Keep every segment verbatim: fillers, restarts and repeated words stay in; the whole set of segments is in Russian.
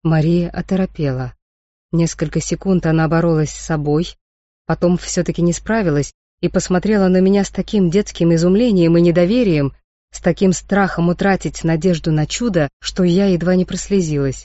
Мария оторопела. Несколько секунд она боролась с собой, потом все-таки не справилась и посмотрела на меня с таким детским изумлением и недоверием, с таким страхом утратить надежду на чудо, что я едва не прослезилась.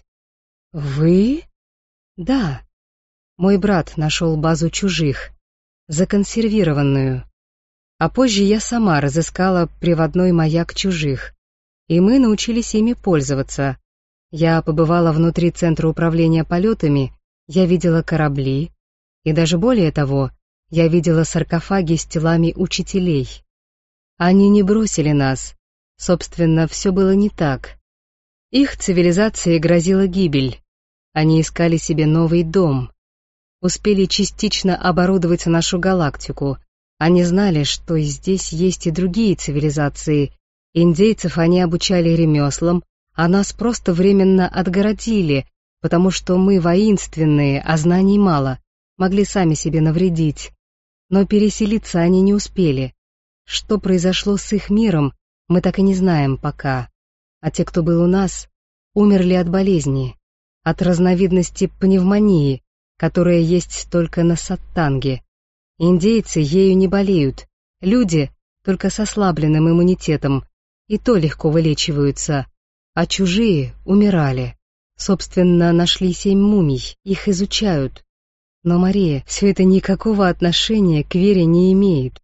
«Вы?» «Да. Мой брат нашел базу чужих, законсервированную. А позже я сама разыскала приводной маяк чужих, и мы научились ими пользоваться. Я побывала внутри центра управления полетами, я видела корабли, и даже более того, я видела саркофаги с телами учителей. Они не бросили нас. Собственно, все было не так. Их цивилизации грозила гибель. Они искали себе новый дом. Успели частично оборудовать нашу галактику. Они знали, что здесь есть и другие цивилизации. Индейцев они обучали ремеслам, а нас просто временно отгородили, потому что мы воинственные, а знаний мало, могли сами себе навредить. Но переселиться они не успели. Что произошло с их миром, мы так и не знаем пока. А те, кто был у нас, умерли от болезни, от разновидности пневмонии, которая есть только на Саттанге. Индейцы ею не болеют, люди только с ослабленным иммунитетом, и то легко вылечиваются, а чужие умирали. Собственно, нашли семь мумий, их изучают. Но, Мария, все это никакого отношения к вере не имеет.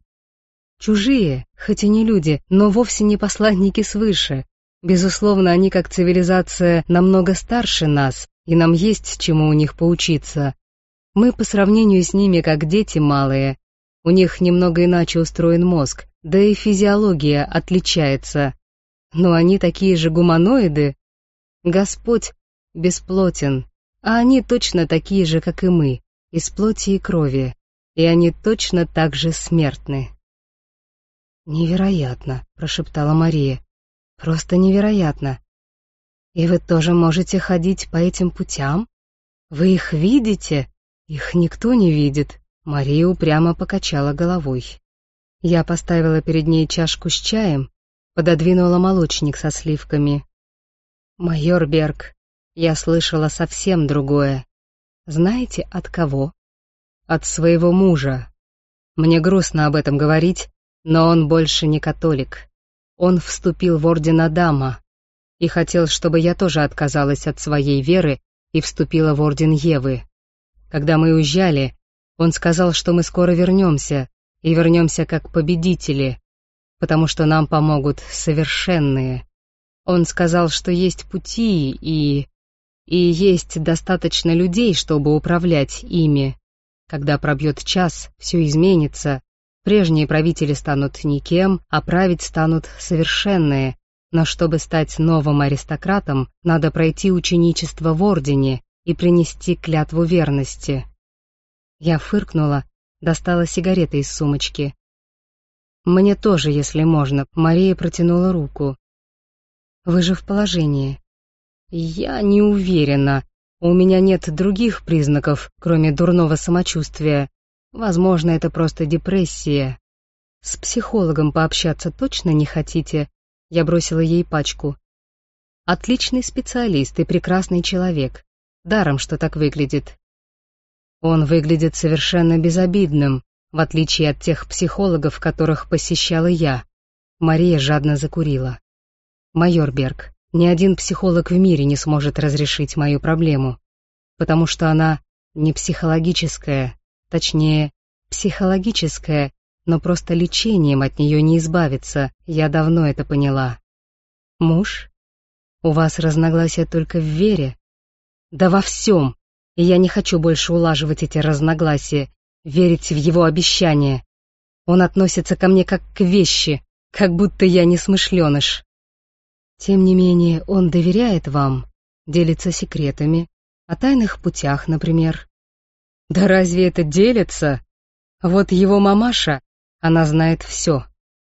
Чужие, хоть и не люди, но вовсе не посланники свыше. Безусловно, они как цивилизация намного старше нас, и нам есть чему у них поучиться. Мы по сравнению с ними как дети малые. У них немного иначе устроен мозг, да и физиология отличается. Но они такие же гуманоиды. Господь бесплотен, а они точно такие же, как и мы, из плоти и крови, и они точно так же смертны. «Невероятно», — прошептала Мария. «Просто невероятно. И вы тоже можете ходить по этим путям? Вы их видите? Их никто не видит». Мария упрямо покачала головой. Я поставила перед ней чашку с чаем, пододвинула молочник со сливками. «Майор Берг, я слышала совсем другое. Знаете, от кого?» «От своего мужа. Мне грустно об этом говорить, но он больше не католик. Он вступил в орден Адама и хотел, чтобы я тоже отказалась от своей веры и вступила в орден Евы. Когда мы уезжали, он сказал, что мы скоро вернемся, и вернемся как победители, потому что нам помогут совершенные. Он сказал, что есть пути и... и есть достаточно людей, чтобы управлять ими. Когда пробьет час, все изменится. Прежние правители станут никем, а править станут совершенные. Но чтобы стать новым аристократом, надо пройти ученичество в ордене и принести клятву верности. Я фыркнула, достала сигареты из сумочки. «Мне тоже, если можно», — Мария протянула руку. «Вы же в положении». «Я не уверена. У меня нет других признаков, кроме дурного самочувствия. Возможно, это просто депрессия. С психологом пообщаться точно не хотите?» Я бросила ей пачку. «Отличный специалист и прекрасный человек. Даром, что так выглядит». «Он выглядит совершенно безобидным, в отличие от тех психологов, которых посещала я». Мария жадно закурила. «Майор Берг, ни один психолог в мире не сможет разрешить мою проблему, потому что она не психологическая, точнее, психологическая, но просто лечением от нее не избавиться, я давно это поняла. Муж? У вас разногласия только в вере? Да во всем, и я не хочу больше улаживать эти разногласия, верить в его обещания. Он относится ко мне как к вещи, как будто я несмышленыш. Тем не менее, он доверяет вам, делится секретами, о тайных путях, например. Да разве это делится? Вот его мамаша, она знает все.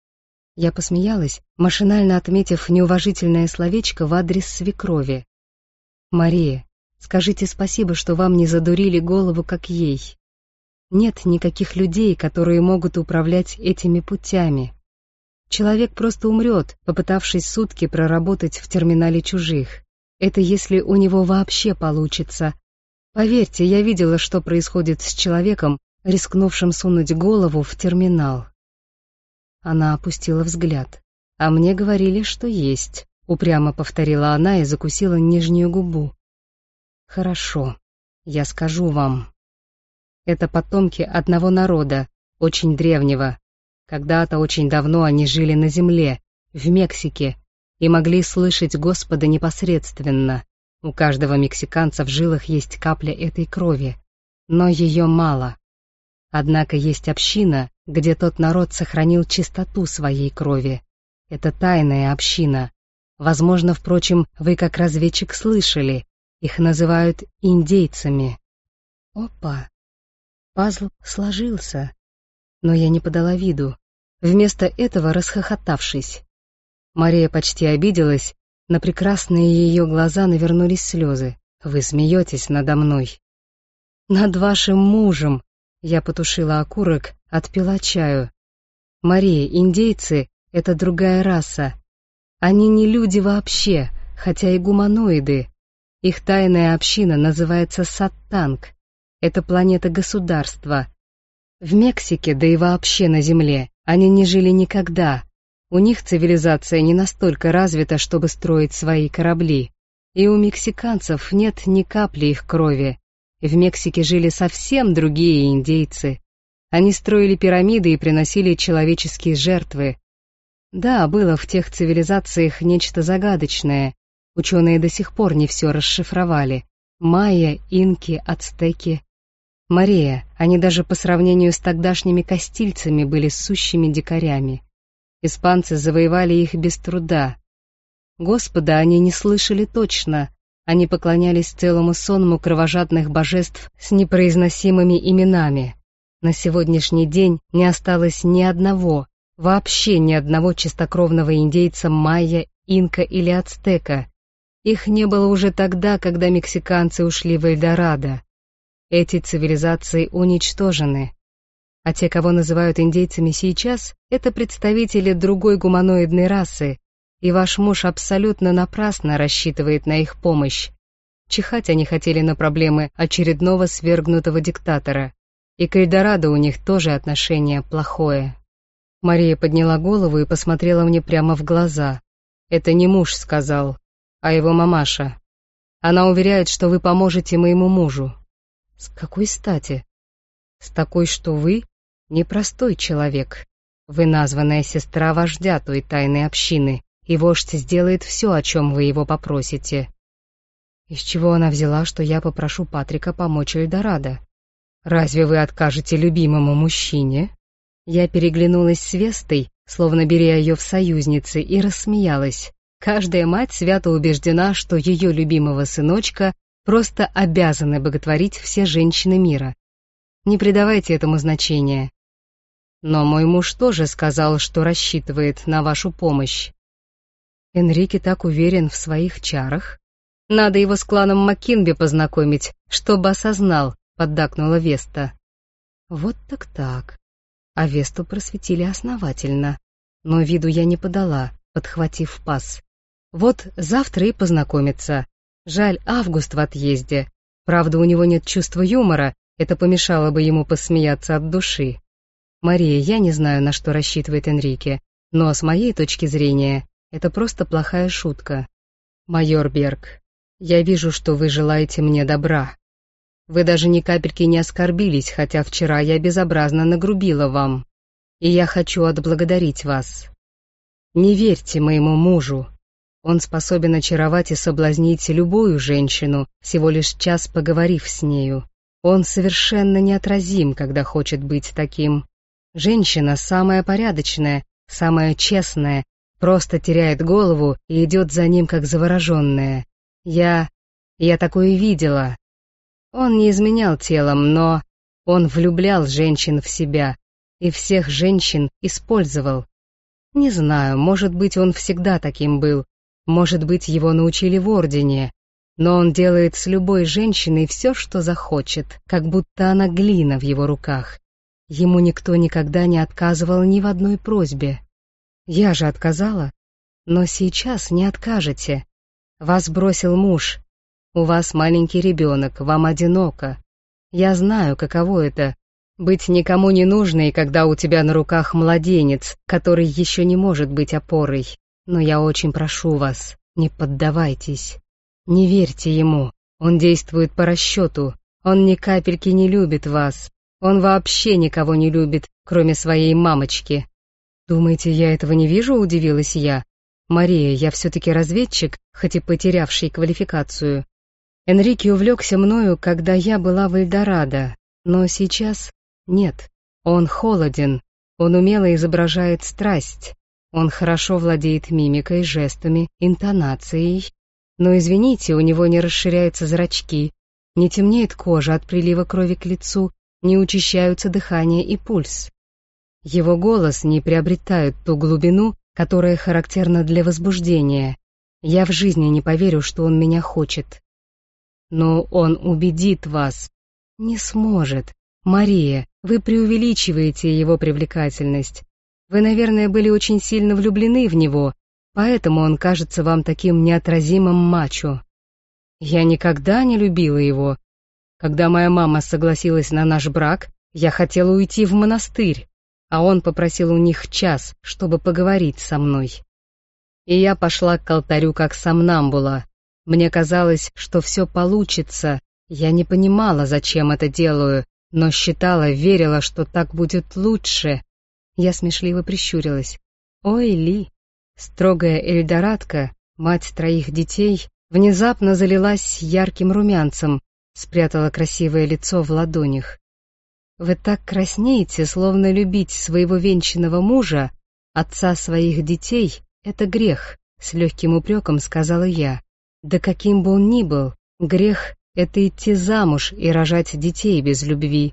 Я посмеялась, машинально отметив неуважительное словечко в адрес свекрови. «Мария, скажите спасибо, что вам не задурили голову, как ей. Нет никаких людей, которые могут управлять этими путями. Человек просто умрет, попытавшись сутки проработать в терминале чужих. Это если у него вообще получится. Поверьте, я видела, что происходит с человеком, рискнувшим сунуть голову в терминал. Она опустила взгляд. А мне говорили, что есть. Упрямо повторила она и закусила нижнюю губу. Хорошо, я скажу вам. Это потомки одного народа, очень древнего. Когда-то очень давно они жили на земле, в Мексике, и могли слышать Господа непосредственно. У каждого мексиканца в жилах есть капля этой крови, но ее мало. Однако есть община, где тот народ сохранил чистоту своей крови. Это тайная община. Возможно, впрочем, вы как разведчик слышали, их называют индейцами. Опа! Пазл сложился, но я не подала виду, вместо этого расхохотавшись. Мария почти обиделась, на прекрасные ее глаза навернулись слезы. «Вы смеетесь надо мной». «Над вашим мужем», — я потушила окурок, отпила чаю. «Мария, индейцы — это другая раса. Они не люди вообще, хотя и гуманоиды. Их тайная община называется Саттанг. Это планета-государство. В Мексике, да и вообще на Земле, они не жили никогда. У них цивилизация не настолько развита, чтобы строить свои корабли. И у мексиканцев нет ни капли их крови. В Мексике жили совсем другие индейцы. Они строили пирамиды и приносили человеческие жертвы. Да, было в тех цивилизациях нечто загадочное. Ученые до сих пор не все расшифровали. Майя, инки, ацтеки. Мария, они даже по сравнению с тогдашними кастильцами были сущими дикарями. Испанцы завоевали их без труда. Господа они не слышали точно, они поклонялись целому сонму кровожадных божеств с непроизносимыми именами. На сегодняшний день не осталось ни одного, вообще ни одного чистокровного индейца майя, инка или ацтека. Их не было уже тогда, когда мексиканцы ушли в Эльдорадо. Эти цивилизации уничтожены. А те, кого называют индейцами сейчас, это представители другой гуманоидной расы, и ваш муж абсолютно напрасно рассчитывает на их помощь. Чихать они хотели на проблемы очередного свергнутого диктатора, и к Эльдорадо у них тоже отношение плохое. Мария подняла голову и посмотрела мне прямо в глаза. «Это не муж сказал, а его мамаша. Она уверяет, что вы поможете моему мужу». «С какой стати?» «С такой, что вы непростой человек. Вы названная сестра вождя той тайной общины, и вождь сделает все, о чем вы его попросите». Из чего она взяла, что я попрошу Патрика помочь Эльдорадо? «Разве вы откажете любимому мужчине?» Я переглянулась с Вестой, словно беря ее в союзницы, и рассмеялась. Каждая мать свято убеждена, что ее любимого сыночка просто обязаны боготворить все женщины мира. Не придавайте этому значения. Но мой муж тоже сказал, что рассчитывает на вашу помощь. Энрике так уверен в своих чарах. Надо его с кланом Маккинби познакомить, чтобы осознал, поддакнула Веста. Вот так-так. А Весту просветили основательно. Но виду я не подала, подхватив пас. Вот завтра и познакомиться. Жаль, Август в отъезде. Правда, у него нет чувства юмора, это помешало бы ему посмеяться от души. Мария, я не знаю, на что рассчитывает Энрике, но с моей точки зрения, это просто плохая шутка. Майор Берг, я вижу, что вы желаете мне добра. Вы даже ни капельки не оскорбились, хотя вчера я безобразно нагрубила вам. И я хочу отблагодарить вас. Не верьте моему мужу. Он способен очаровать и соблазнить любую женщину, всего лишь час поговорив с нею. Он совершенно неотразим, когда хочет быть таким. Женщина самая порядочная, самая честная, просто теряет голову и идет за ним, как завороженная. Я... я такое видела. Он не изменял телом, но он влюблял женщин в себя и всех женщин использовал. Не знаю, может быть, он всегда таким был, может быть, его научили в Ордене, но он делает с любой женщиной все, что захочет, как будто она глина в его руках. Ему никто никогда не отказывал ни в одной просьбе. Я же отказала, но сейчас не откажете. Вас бросил муж. У вас маленький ребенок, вам одиноко. Я знаю, каково это — быть никому не нужной, когда у тебя на руках младенец, который еще не может быть опорой. Но я очень прошу вас, не поддавайтесь. Не верьте ему. Он действует по расчету. Он ни капельки не любит вас. Он вообще никого не любит, кроме своей мамочки. Думаете, я этого не вижу, удивилась я. Мария, я все-таки разведчик, хоть и потерявший квалификацию. Энрике увлекся мною, когда я была в Эльдорадо, но сейчас нет. Он холоден, он умело изображает страсть, он хорошо владеет мимикой, жестами, интонацией. Но, извините, у него не расширяются зрачки, не темнеет кожа от прилива крови к лицу, не учащаются дыхание и пульс. Его голос не приобретает ту глубину, которая характерна для возбуждения. Я в жизни не поверю, что он меня хочет. Но он убедит вас. Не сможет. Мария, вы преувеличиваете его привлекательность. Вы, наверное, были очень сильно влюблены в него, поэтому он кажется вам таким неотразимым мачо. Я никогда не любила его. Когда моя мама согласилась на наш брак, я хотела уйти в монастырь, а он попросил у них час, чтобы поговорить со мной. И я пошла к алтарю как сомнамбула. Мне казалось, что все получится. Я не понимала, зачем это делаю, но считала, верила, что так будет лучше. Я смешливо прищурилась. Ой, Ли. Строгая эльдорадка, мать троих детей, внезапно залилась ярким румянцем, спрятала красивое лицо в ладонях. Вы так краснеете, словно любить своего венчанного мужа, отца своих детей — это грех, с легким упреком сказала я. Да каким бы он ни был, грех — это идти замуж и рожать детей без любви.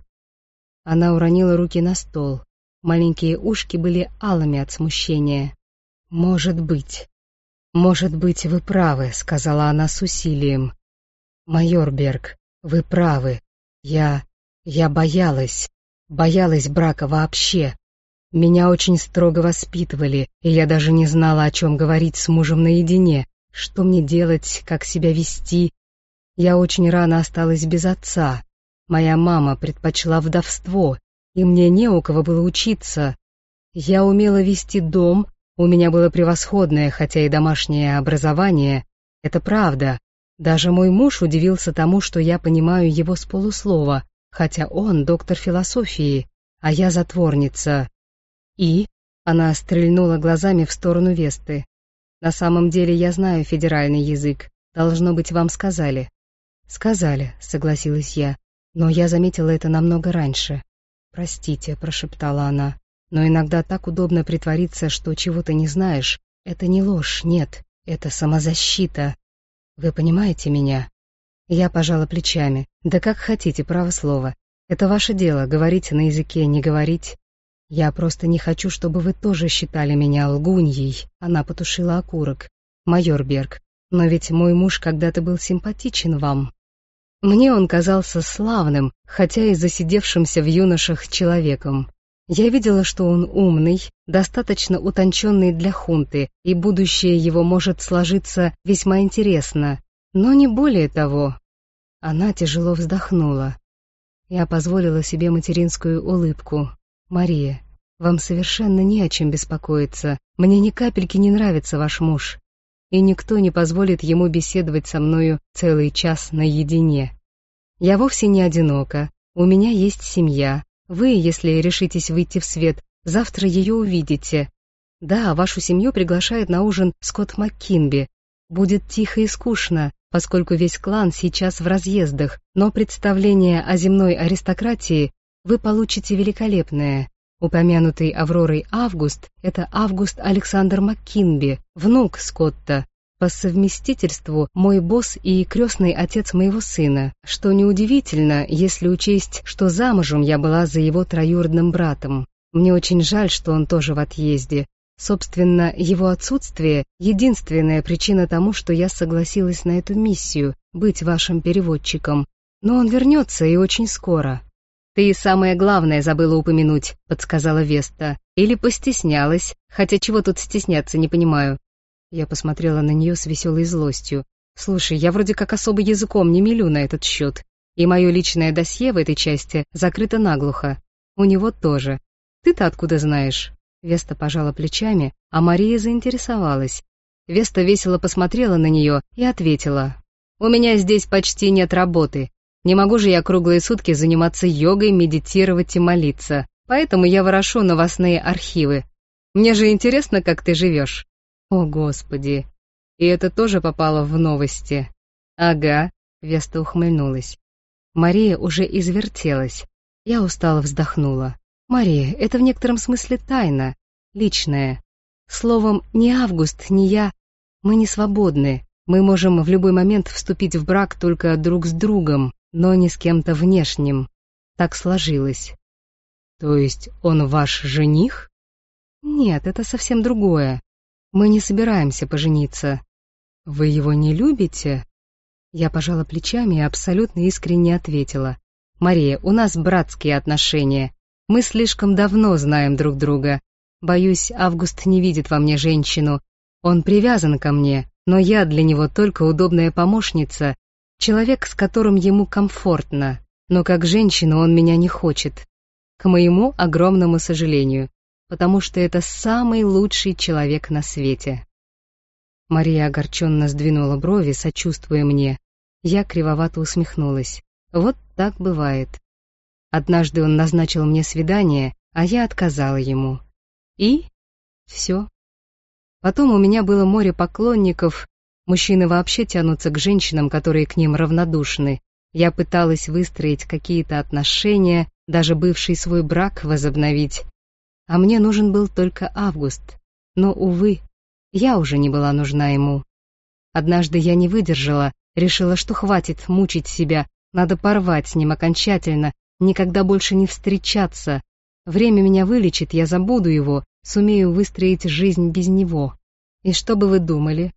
Она уронила руки на стол. Маленькие ушки были алыми от смущения. «Может быть, может быть, вы правы», — сказала она с усилием. «Майор Берг, вы правы. Я... я боялась. Боялась брака вообще. Меня очень строго воспитывали, и я даже не знала, о чем говорить с мужем наедине, что мне делать, как себя вести. Я очень рано осталась без отца. Моя мама предпочла вдовство, и мне не у кого было учиться. Я умела вести дом, у меня было превосходное, хотя и домашнее образование. Это правда. Даже мой муж удивился тому, что я понимаю его с полуслова, хотя он доктор философии, а я затворница. И она стрельнула глазами в сторону Весты. На самом деле я знаю федеральный язык. Должно быть, вам сказали. Сказали, согласилась я, но я заметила это намного раньше. Простите, прошептала она, но иногда так удобно притвориться, что чего-то не знаешь. Это не ложь, нет, это самозащита. Вы понимаете меня? Я пожала плечами. Да как хотите, право слово. Это ваше дело, говорить на языке, не говорить. Я просто не хочу, чтобы вы тоже считали меня лгуньей. Она потушила окурок. Майор Берг, но ведь мой муж когда-то был симпатичен вам. Мне он казался славным, хотя и засидевшимся в юношах человеком. Я видела, что он умный, достаточно утонченный для хунты, и будущее его может сложиться весьма интересно, но не более того. Она тяжело вздохнула. Я позволила себе материнскую улыбку. «Мария, вам совершенно не о чем беспокоиться. Мне ни капельки не нравится ваш муж. И никто не позволит ему беседовать со мною целый час наедине. Я вовсе не одинока, у меня есть семья. Вы, если решитесь выйти в свет, завтра ее увидите. Да, вашу семью приглашает на ужин Скотт МакКинби. Будет тихо и скучно, поскольку весь клан сейчас в разъездах, но представление о земной аристократии вы получите великолепное. Упомянутый Авророй Август — это Август Александр МакКинби, внук Скотта, по совместительству мой босс и крестный отец моего сына, что неудивительно, если учесть, что замужем я была за его троюродным братом. Мне очень жаль, что он тоже в отъезде. Собственно, его отсутствие — единственная причина тому, что я согласилась на эту миссию — быть вашим переводчиком. Но он вернется и очень скоро. «Ты самое главное забыла упомянуть», — подсказала Веста. «Или постеснялась, хотя чего тут стесняться, не понимаю». Я посмотрела на нее с веселой злостью. Слушай, я вроде как особо языком не мелю на этот счет, и мое личное досье в этой части закрыто наглухо. У него тоже. Ты-то откуда знаешь?» Веста пожала плечами, а Мария заинтересовалась. Веста весело посмотрела на нее и ответила: «У меня здесь почти нет работы. Не могу же я круглые сутки заниматься йогой, медитировать и молиться. Поэтому я ворошу новостные архивы. Мне же интересно, как ты живешь». «О, Господи! И это тоже попало в новости?» «Ага», — Веста ухмыльнулась. Мария уже извертелась. Я устало вздохнула. «Мария, это в некотором смысле тайна, личная. Словом, ни Август, ни я, мы не свободны. Мы можем в любой момент вступить в брак только друг с другом, но не с кем-то внешним. Так сложилось». «То есть он ваш жених?» «Нет, это совсем другое. Мы не собираемся пожениться». «Вы его не любите?» Я пожала плечами и абсолютно искренне ответила: «Мария, у нас братские отношения. Мы слишком давно знаем друг друга. Боюсь, Август не видит во мне женщину. Он привязан ко мне, но я для него только удобная помощница, человек, с которым ему комфортно. Но как женщину он меня не хочет. К моему огромному сожалению, потому что это самый лучший человек на свете». Мария огорченно сдвинула брови, сочувствуя мне. Я кривовато усмехнулась. Вот так бывает. Однажды он назначил мне свидание, а я отказала ему. И все. Потом у меня было море поклонников. Мужчины вообще тянутся к женщинам, которые к ним равнодушны. Я пыталась выстроить какие-то отношения, даже бывший свой брак возобновить. А мне нужен был только Август. Но, увы, я уже не была нужна ему. Однажды я не выдержала, решила, что хватит мучить себя, надо порвать с ним окончательно, никогда больше не встречаться. Время меня вылечит, я забуду его, сумею выстроить жизнь без него. И что бы вы думали?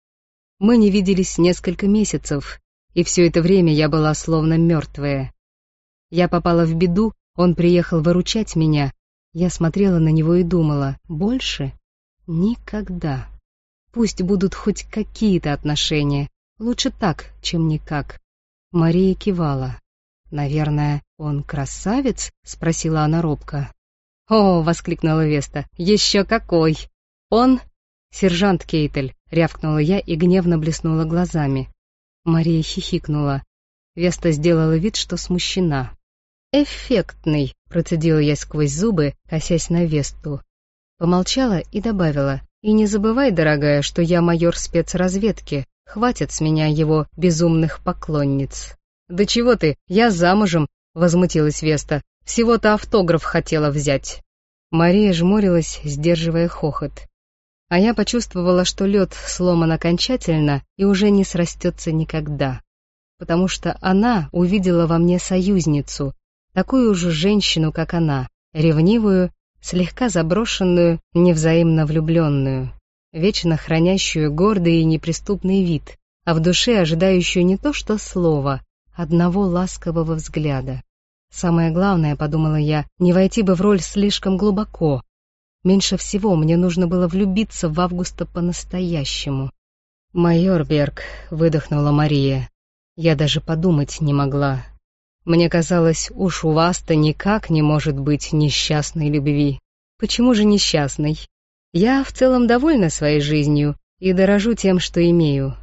Мы не виделись несколько месяцев, и все это время я была словно мертвая. Я попала в беду, он приехал выручать меня. Я смотрела на него и думала: больше никогда. Пусть будут хоть какие-то отношения, лучше так, чем никак. Мария кивала. «Наверное, он красавец?» — спросила она робко. «О!» — воскликнула Веста. «Еще какой! Он...» «Сержант Кейтель!» — рявкнула я и гневно блеснула глазами. Мария хихикнула. Веста сделала вид, что смущена. «Эффектный!» — процедила я сквозь зубы, косясь на Весту. Помолчала и добавила: «И не забывай, дорогая, что я майор спецразведки. Хватит с меня его безумных поклонниц». «Да чего ты, я замужем», — возмутилась Веста. «Всего-то автограф хотела взять». Мария жмурилась, сдерживая хохот. А я почувствовала, что лед сломан окончательно и уже не срастется никогда. Потому что она увидела во мне союзницу, такую же женщину, как она, ревнивую, слегка заброшенную, невзаимно влюбленную, вечно хранящую гордый и неприступный вид, а в душе ожидающую не то что слова, одного ласкового взгляда. Самое главное, подумала я, не войти бы в роль слишком глубоко. Меньше всего мне нужно было влюбиться в Августа по-настоящему. «Майор Берг», — выдохнула Мария, — «я даже подумать не могла. Мне казалось, уж у вас-то никак не может быть несчастной любви». «Почему же несчастной? Я в целом довольна своей жизнью и дорожу тем, что имею.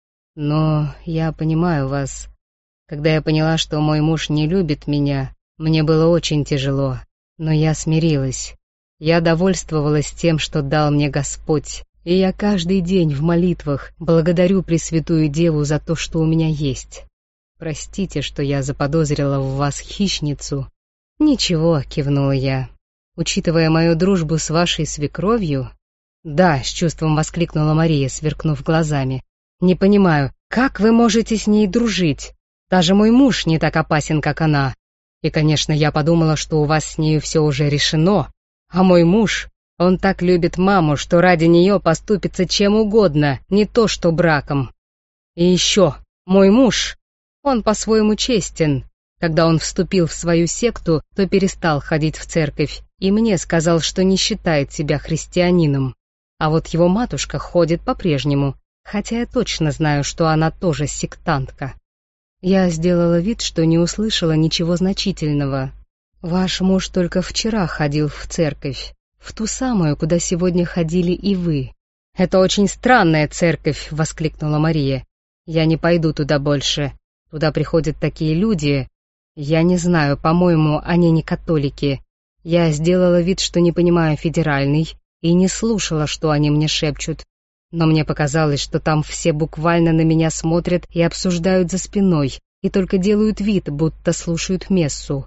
Но я понимаю вас. Когда я поняла, что мой муж не любит меня, мне было очень тяжело, но я смирилась. Я довольствовалась тем, что дал мне Господь, и я каждый день в молитвах благодарю Пресвятую Деву за то, что у меня есть. Простите, что я заподозрила в вас хищницу». «Ничего», — кивнула я. «Учитывая мою дружбу с вашей свекровью...» «Да», — с чувством воскликнула Мария, сверкнув глазами. «Не понимаю, как вы можете с ней дружить? Даже мой муж не так опасен, как она. И, конечно, я подумала, что у вас с нею все уже решено. А мой муж, он так любит маму, что ради нее поступится чем угодно, не то что браком. И еще, мой муж, он по-своему честен. Когда он вступил в свою секту, то перестал ходить в церковь, и мне сказал, что не считает себя христианином. А вот его матушка ходит по-прежнему, хотя я точно знаю, что она тоже сектантка. Я сделала вид, что не услышала ничего значительного. Ваш муж только вчера ходил в церковь, в ту самую, куда сегодня ходили и вы. «Это очень странная церковь», — воскликнула Мария. «Я не пойду туда больше. Туда приходят такие люди. Я не знаю, по-моему, они не католики. Я сделала вид, что не понимаю федеральный, и не слушала, что они мне шепчут. Но мне показалось, что там все буквально на меня смотрят и обсуждают за спиной, и только делают вид, будто слушают мессу».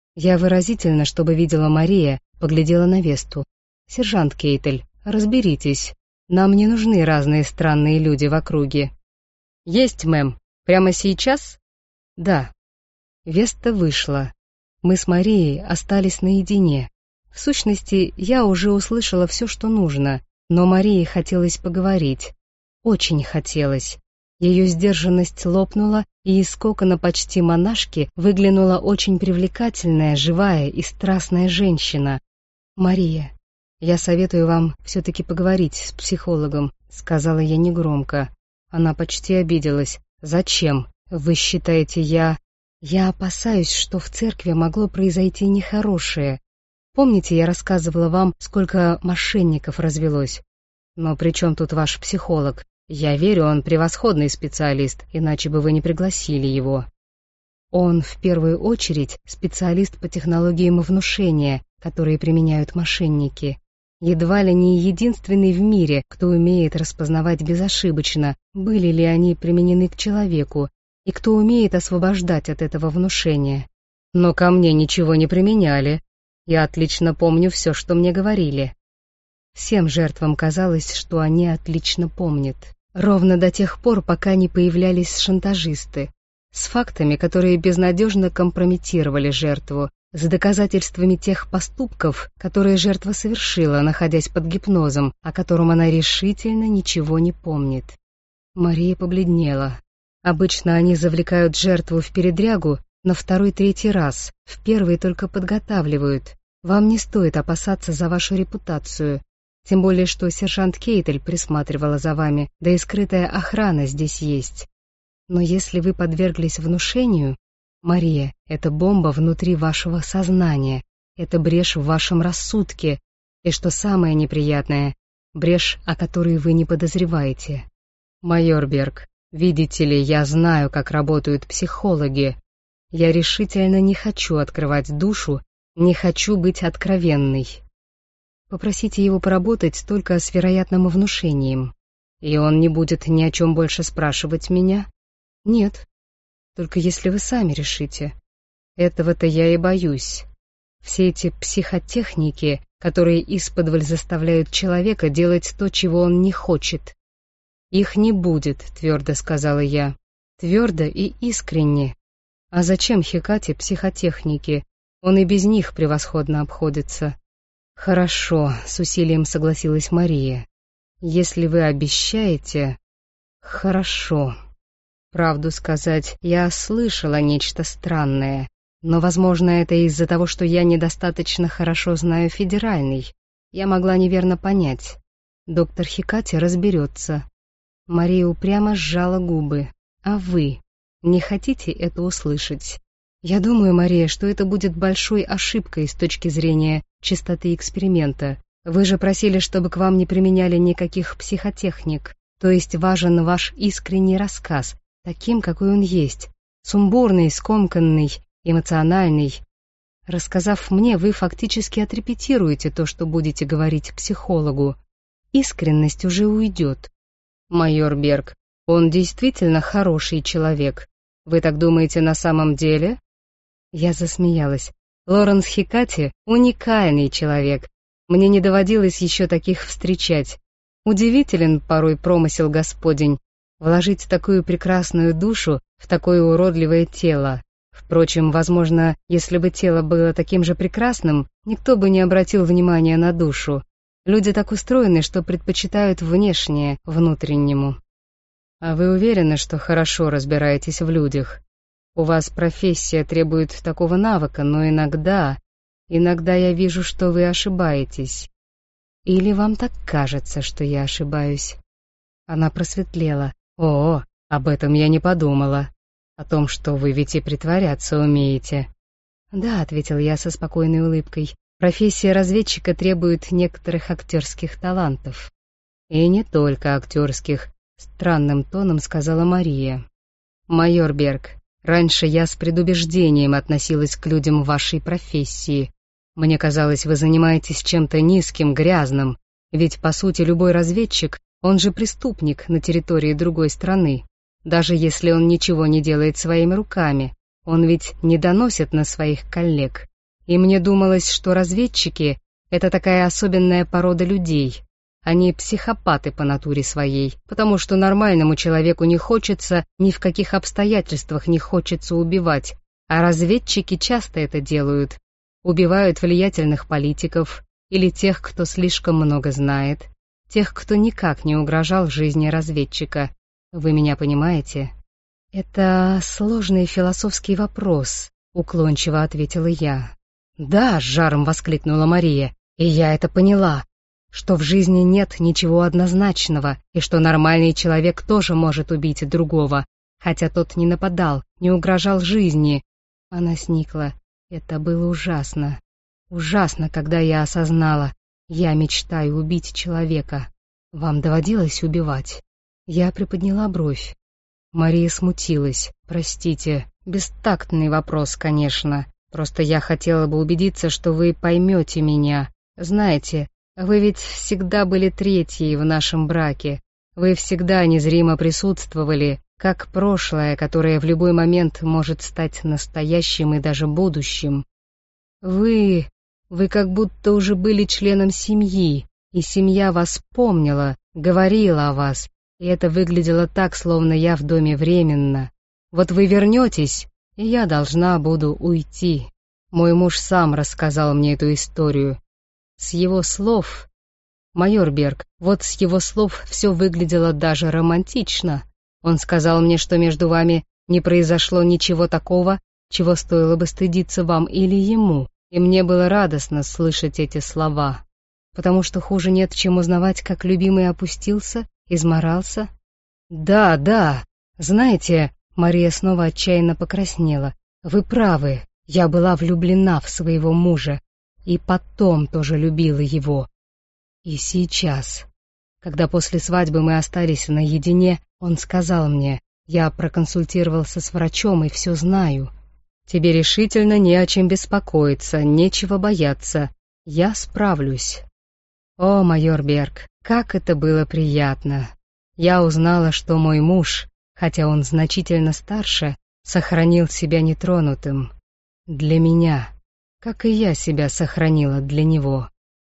Я выразительно, чтобы видела Мария, поглядела на Весту. «Сержант Кейтель, разберитесь. Нам не нужны разные странные люди в округе». «Есть, мэм. Прямо сейчас?» «Да». Веста вышла. Мы с Марией остались наедине. В сущности, я уже услышала все, что нужно, но Марии хотелось поговорить. Очень хотелось. Ее сдержанность лопнула, и из кокона почти монашки выглянула очень привлекательная, живая и страстная женщина. «Мария, я советую вам все-таки поговорить с психологом», — сказала я негромко. Она почти обиделась. «Зачем? Вы считаете, я...» «Я опасаюсь, что в церкви могло произойти нехорошее. Помните, я рассказывала вам, сколько мошенников развелось? Но при чем тут ваш психолог? Я верю, он превосходный специалист, иначе бы вы не пригласили его». Он, в первую очередь, специалист по технологиям внушения, которые применяют мошенники. Едва ли не единственный в мире, кто умеет распознавать безошибочно, были ли они применены к человеку, и кто умеет освобождать от этого внушения. Но ко мне ничего не применяли. Я отлично помню все, что мне говорили. Всем жертвам казалось, что они отлично помнят. Ровно до тех пор, пока не появлялись шантажисты. С фактами, которые безнадежно компрометировали жертву, с доказательствами тех поступков, которые жертва совершила, находясь под гипнозом, о котором она решительно ничего не помнит. Мария побледнела. Обычно они завлекают жертву в передрягу на второй-третий раз, в первый только подготавливают. Вам не стоит опасаться за вашу репутацию, тем более что сержант Кейтель присматривала за вами, да и скрытая охрана здесь есть. Но если вы подверглись внушению, Мария, это бомба внутри вашего сознания, это брешь в вашем рассудке, и что самое неприятное, брешь, о которой вы не подозреваете. Майор Берг, видите ли, я знаю, как работают психологи. Я решительно не хочу открывать душу, не хочу быть откровенной. Попросите его поработать только с вероятным внушением. И он не будет ни о чем больше спрашивать меня? Нет. Только если вы сами решите. Этого-то я и боюсь. Все эти психотехники, которые исподволь заставляют человека делать то, чего он не хочет. «Их не будет», — твердо сказала я. Твердо и искренне. А зачем Хекате психотехники? Он и без них превосходно обходится. «Хорошо», — с усилием согласилась Мария. «Если вы обещаете...» «Хорошо. Правду сказать, я слышала нечто странное, но, возможно, это из-за того, что я недостаточно хорошо знаю федеральный. Я могла неверно понять. Доктор Хекате разберется». Мария упрямо сжала губы. «А вы не хотите это услышать?» «Я думаю, Мария, что это будет большой ошибкой с точки зрения чистоты эксперимента. Вы же просили, чтобы к вам не применяли никаких психотехник, то есть важен ваш искренний рассказ, таким, какой он есть, сумбурный, скомканный, эмоциональный. Рассказав мне, вы фактически отрепетируете то, что будете говорить психологу. Искренность уже уйдет». «Майор Берг, он действительно хороший человек. Вы так думаете на самом деле?» Я засмеялась. «Лоренс Хекате — уникальный человек. Мне не доводилось еще таких встречать. Удивителен порой промысел Господень. Вложить такую прекрасную душу в такое уродливое тело. Впрочем, возможно, если бы тело было таким же прекрасным, никто бы не обратил внимания на душу. Люди так устроены, что предпочитают внешнее внутреннему». «А вы уверены, что хорошо разбираетесь в людях? У вас профессия требует такого навыка, но иногда... Иногда я вижу, что вы ошибаетесь. Или вам так кажется, что я ошибаюсь?» Она просветлела. «О, об этом я не подумала. О том, что вы ведь и притворяться умеете». «Да», — ответил я со спокойной улыбкой. «Профессия разведчика требует некоторых актерских талантов». «И не только актерских», — странным тоном сказала Мария. «Майор Берг, раньше я с предубеждением относилась к людям вашей профессии. Мне казалось, вы занимаетесь чем-то низким, грязным, ведь, по сути, любой разведчик, он же преступник на территории другой страны. Даже если он ничего не делает своими руками, он ведь не доносит на своих коллег. И мне думалось, что разведчики — это такая особенная порода людей. Они психопаты по натуре своей, потому что нормальному человеку не хочется, ни в каких обстоятельствах не хочется убивать, а разведчики часто это делают. Убивают влиятельных политиков или тех, кто слишком много знает, тех, кто никак не угрожал жизни разведчика. Вы меня понимаете? «Это сложный философский вопрос», — уклончиво ответила я. «Да», — с жаром воскликнула Мария, — «и я это поняла, что в жизни нет ничего однозначного, и что нормальный человек тоже может убить другого, хотя тот не нападал, не угрожал жизни». Она сникла. Это было ужасно. Ужасно, когда я осознала. Я мечтаю убить человека. Вам доводилось убивать? Я приподняла бровь. Мария смутилась. «Простите, бестактный вопрос, конечно. Просто я хотела бы убедиться, что вы поймете меня. Знаете, вы ведь всегда были третьей в нашем браке. Вы всегда незримо присутствовали, как прошлое, которое в любой момент может стать настоящим и даже будущим. Вы... вы как будто уже были членом семьи, и семья вас помнила, говорила о вас, и это выглядело так, словно я в доме временно. Вот вы вернетесь, и я должна буду уйти. Мой муж сам рассказал мне эту историю. С его слов... Майор Берг, вот с его слов все выглядело даже романтично. Он сказал мне, что между вами не произошло ничего такого, чего стоило бы стыдиться вам или ему, и мне было радостно слышать эти слова, потому что хуже нет, чем узнавать, как любимый опустился, изморался. «Да, да, знаете...» Мария снова отчаянно покраснела. «Вы правы, я была влюблена в своего мужа, и потом тоже любила его. И сейчас, когда после свадьбы мы остались наедине, он сказал мне, я проконсультировался с врачом и все знаю. Тебе решительно не о чем беспокоиться, нечего бояться, я справлюсь». О, майор Берг, как это было приятно. Я узнала, что мой муж, хотя он значительно старше, сохранил себя нетронутым. Для меня, как и я себя сохранила для него.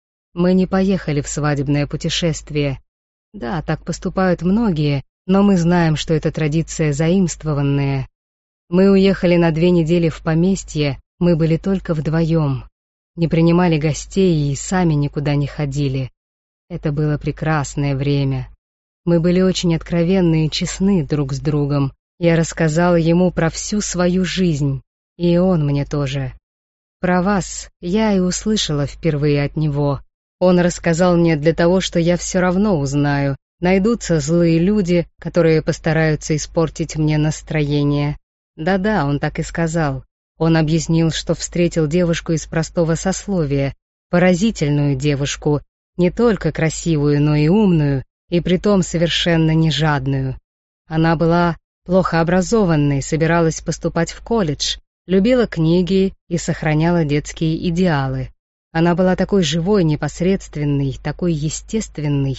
Мы не поехали в свадебное путешествие. Да, так поступают многие, но мы знаем, что это традиция заимствованная. Мы уехали на две недели в поместье, мы были только вдвоем. Не принимали гостей и сами никуда не ходили. Это было прекрасное время. Мы были очень откровенны и честны друг с другом. Я рассказала ему про всю свою жизнь, и он мне тоже. Про вас я и услышала впервые от него. Он рассказал мне для того, что я все равно узнаю. Найдутся злые люди, которые постараются испортить мне настроение. Да-да, он так и сказал. Он объяснил, что встретил девушку из простого сословия, поразительную девушку, не только красивую, но и умную, и притом совершенно не жадную. Она была плохо образованной, собиралась поступать в колледж, любила книги и сохраняла детские идеалы. Она была такой живой, непосредственной, такой естественной.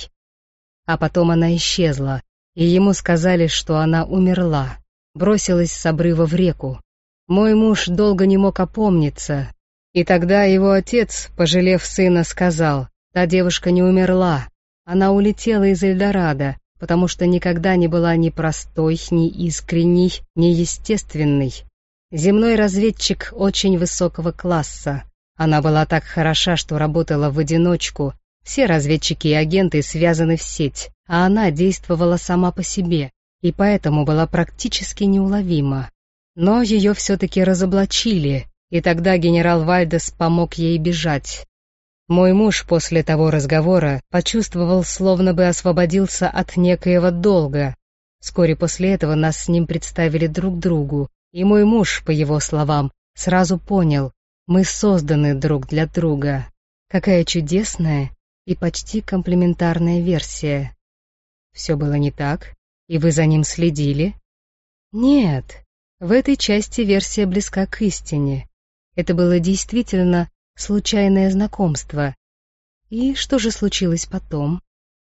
А потом она исчезла, и ему сказали, что она умерла, бросилась с обрыва в реку. Мой муж долго не мог опомниться, и тогда его отец, пожалев сына, сказал, та девушка не умерла, она улетела из Эльдорадо, потому что никогда не была ни простой, ни искренней, ни естественной. Земной разведчик очень высокого класса. Она была так хороша, что работала в одиночку. Все разведчики и агенты связаны в сеть, а она действовала сама по себе, и поэтому была практически неуловима. Но ее все-таки разоблачили, и тогда генерал Вальдес помог ей бежать. Мой муж после того разговора почувствовал, словно бы освободился от некоего долга. Вскоре после этого нас с ним представили друг другу, и мой муж, по его словам, сразу понял, мы созданы друг для друга. Какая чудесная и почти комплементарная версия. Все было не так, и вы за ним следили? Нет, в этой части версия близка к истине. Это было действительно случайное знакомство. И что же случилось потом?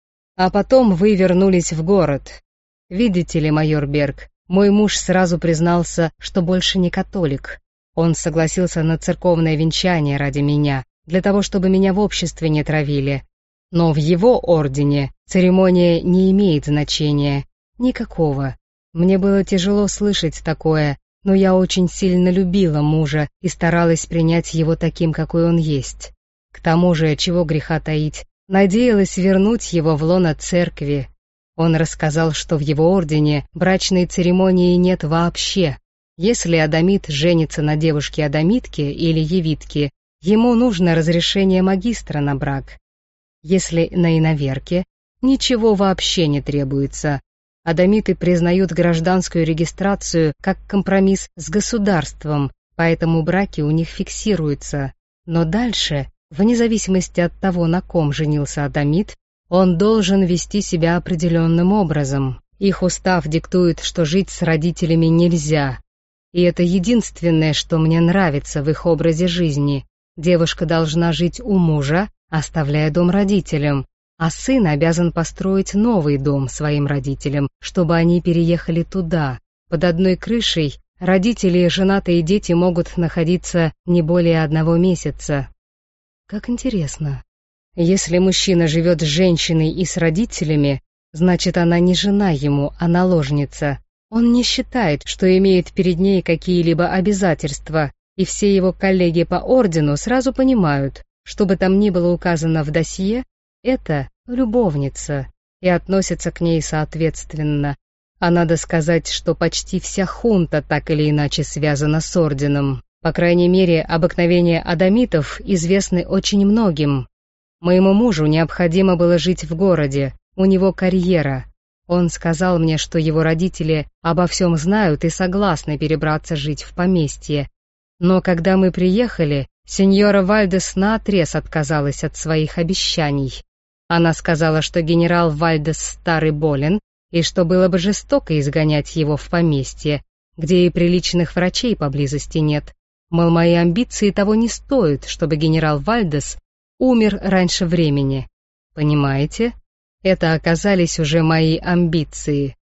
А потом вы вернулись в город. Видите ли, майор Берг, мой муж сразу признался, что больше не католик. Он согласился на церковное венчание ради меня, для того, чтобы меня в обществе не травили. Но в его ордене церемония не имеет значения. Никакого. Мне было тяжело слышать такое, но я очень сильно любила мужа и старалась принять его таким, какой он есть. К тому же, чего греха таить, надеялась вернуть его в лоно церкви. Он рассказал, что в его ордене брачной церемонии нет вообще. Если адамит женится на девушке-адамитке или евитке, ему нужно разрешение магистра на брак. Если на иноверке, ничего вообще не требуется. Адамиты признают гражданскую регистрацию как компромисс с государством, поэтому браки у них фиксируются. Но дальше, вне зависимости от того, на ком женился адамит, он должен вести себя определенным образом. Их устав диктует, что жить с родителями нельзя. И это единственное, что мне нравится в их образе жизни. Девушка должна жить у мужа, оставляя дом родителям, а сын обязан построить новый дом своим родителям, чтобы они переехали туда. Под одной крышей родители, женатые дети могут находиться не более одного месяца. Как интересно. Если мужчина живет с женщиной и с родителями, значит, она не жена ему, а наложница. Он не считает, что имеет перед ней какие-либо обязательства, и все его коллеги по ордену сразу понимают, что бы там ни было указано в досье, это любовница, и относятся к ней соответственно. А надо сказать, что почти вся хунта так или иначе связана с орденом. По крайней мере, обыкновения адамитов известны очень многим. Моему мужу необходимо было жить в городе, у него карьера. Он сказал мне, что его родители обо всем знают и согласны перебраться жить в поместье. Но когда мы приехали, сеньора Вальдес наотрез отказалась от своих обещаний. Она сказала, что генерал Вальдес старый болен, и что было бы жестоко изгонять его в поместье, где и приличных врачей поблизости нет. Мол, мои амбиции того не стоят, чтобы генерал Вальдес умер раньше времени. Понимаете? Это оказались уже мои амбиции.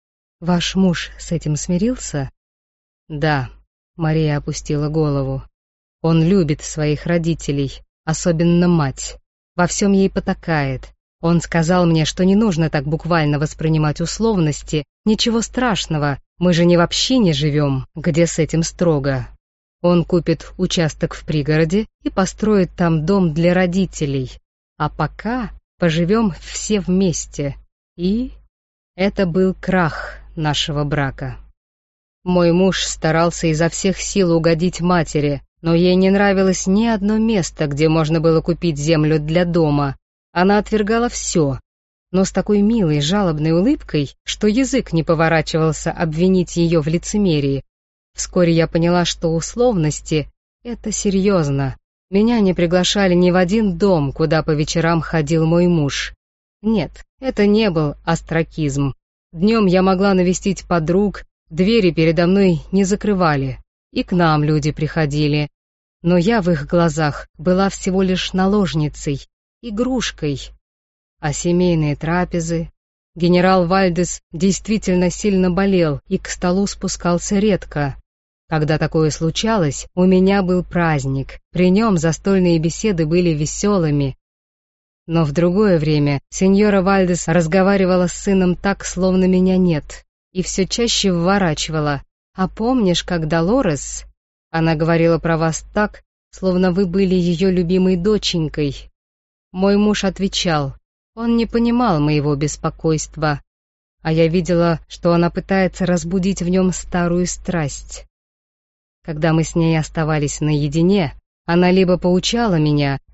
Ваш муж с этим смирился? Да, Мария опустила голову. Он любит своих родителей, особенно мать. Во всем ей потакает. Он сказал мне, что не нужно так буквально воспринимать условности. Ничего страшного, мы же не в общине живем, где с этим строго. Он купит участок в пригороде и построит там дом для родителей. А пока поживем все вместе. И это был крах нашего брака. Мой муж старался изо всех сил угодить матери, но ей не нравилось ни одно место, где можно было купить землю для дома. Она отвергала все, но с такой милой, жалобной улыбкой, что язык не поворачивался обвинить ее в лицемерии. Вскоре я поняла, что условности — это серьезно. Меня не приглашали ни в один дом, куда по вечерам ходил мой муж. Нет, это не был остракизм. Днем я могла навестить подруг, двери передо мной не закрывали, и к нам люди приходили. Но я в их глазах была всего лишь наложницей, игрушкой. А семейные трапезы... Генерал Вальдес действительно сильно болел и к столу спускался редко. Когда такое случалось, у меня был праздник, при нем застольные беседы были веселыми. Но в другое время сеньора Вальдес разговаривала с сыном так, словно меня нет, и все чаще вворачивала. «А помнишь, как Долорес?» Она говорила про вас так, словно вы были ее любимой доченькой. Мой муж отвечал, он не понимал моего беспокойства, а я видела, что она пытается разбудить в нем старую страсть. Когда мы с ней оставались наедине, она либо поучала меня,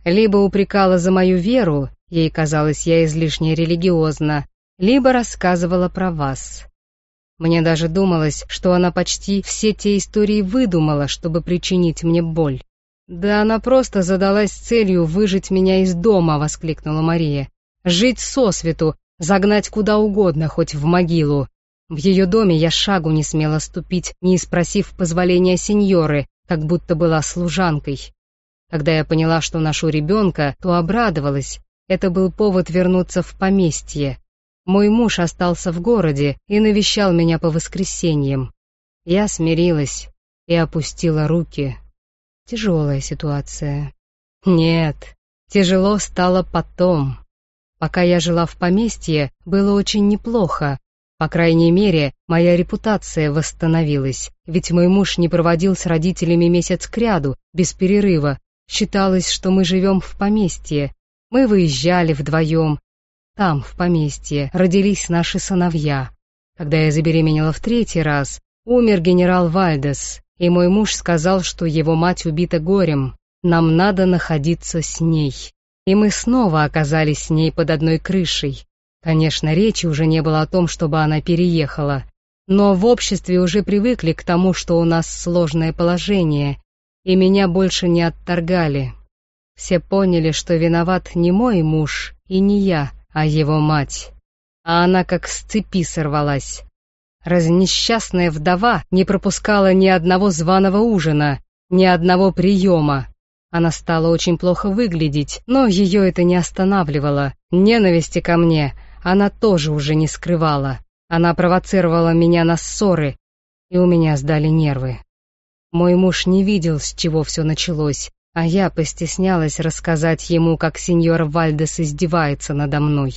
Либо упрекала за мою веру, ей казалось, я излишне религиозна, либо рассказывала про вас. Мне даже думалось, что она почти все те истории выдумала, чтобы причинить мне боль. «Да она просто задалась целью выжить меня из дома», — воскликнула Мария. «Жить сосвету, загнать куда угодно, хоть в могилу. В ее доме я шагу не смела ступить, не спросив позволения сеньоры, как будто была служанкой. Когда я поняла, что ношу ребенка, то обрадовалась. Это был повод вернуться в поместье. Мой муж остался в городе и навещал меня по воскресеньям. Я смирилась и опустила руки. Тяжелая ситуация. Нет, тяжело стало потом. Пока я жила в поместье, было очень неплохо. По крайней мере, моя репутация восстановилась, ведь мой муж не проводил с родителями месяц кряду, без перерыва. Считалось, что мы живем в поместье. Мы выезжали вдвоем. Там, в поместье, родились наши сыновья. Когда я забеременела в третий раз, умер генерал Вальдес, и мой муж сказал, что его мать убита горем. Нам надо находиться с ней. И мы снова оказались с ней под одной крышей. Конечно, речи уже не было о том, чтобы она переехала. Но в обществе уже привыкли к тому, что у нас сложное положение, и меня больше не отторгали. Все поняли, что виноват не мой муж и не я, а его мать. А она как с цепи сорвалась. Разнесчастная вдова не пропускала ни одного званого ужина, ни одного приема. Она стала очень плохо выглядеть, но ее это не останавливало. Ненависти ко мне она тоже уже не скрывала. Она провоцировала меня на ссоры, и у меня сдали нервы. Мой муж не видел, с чего все началось, а я постеснялась рассказать ему, как сеньор Вальдес издевается надо мной.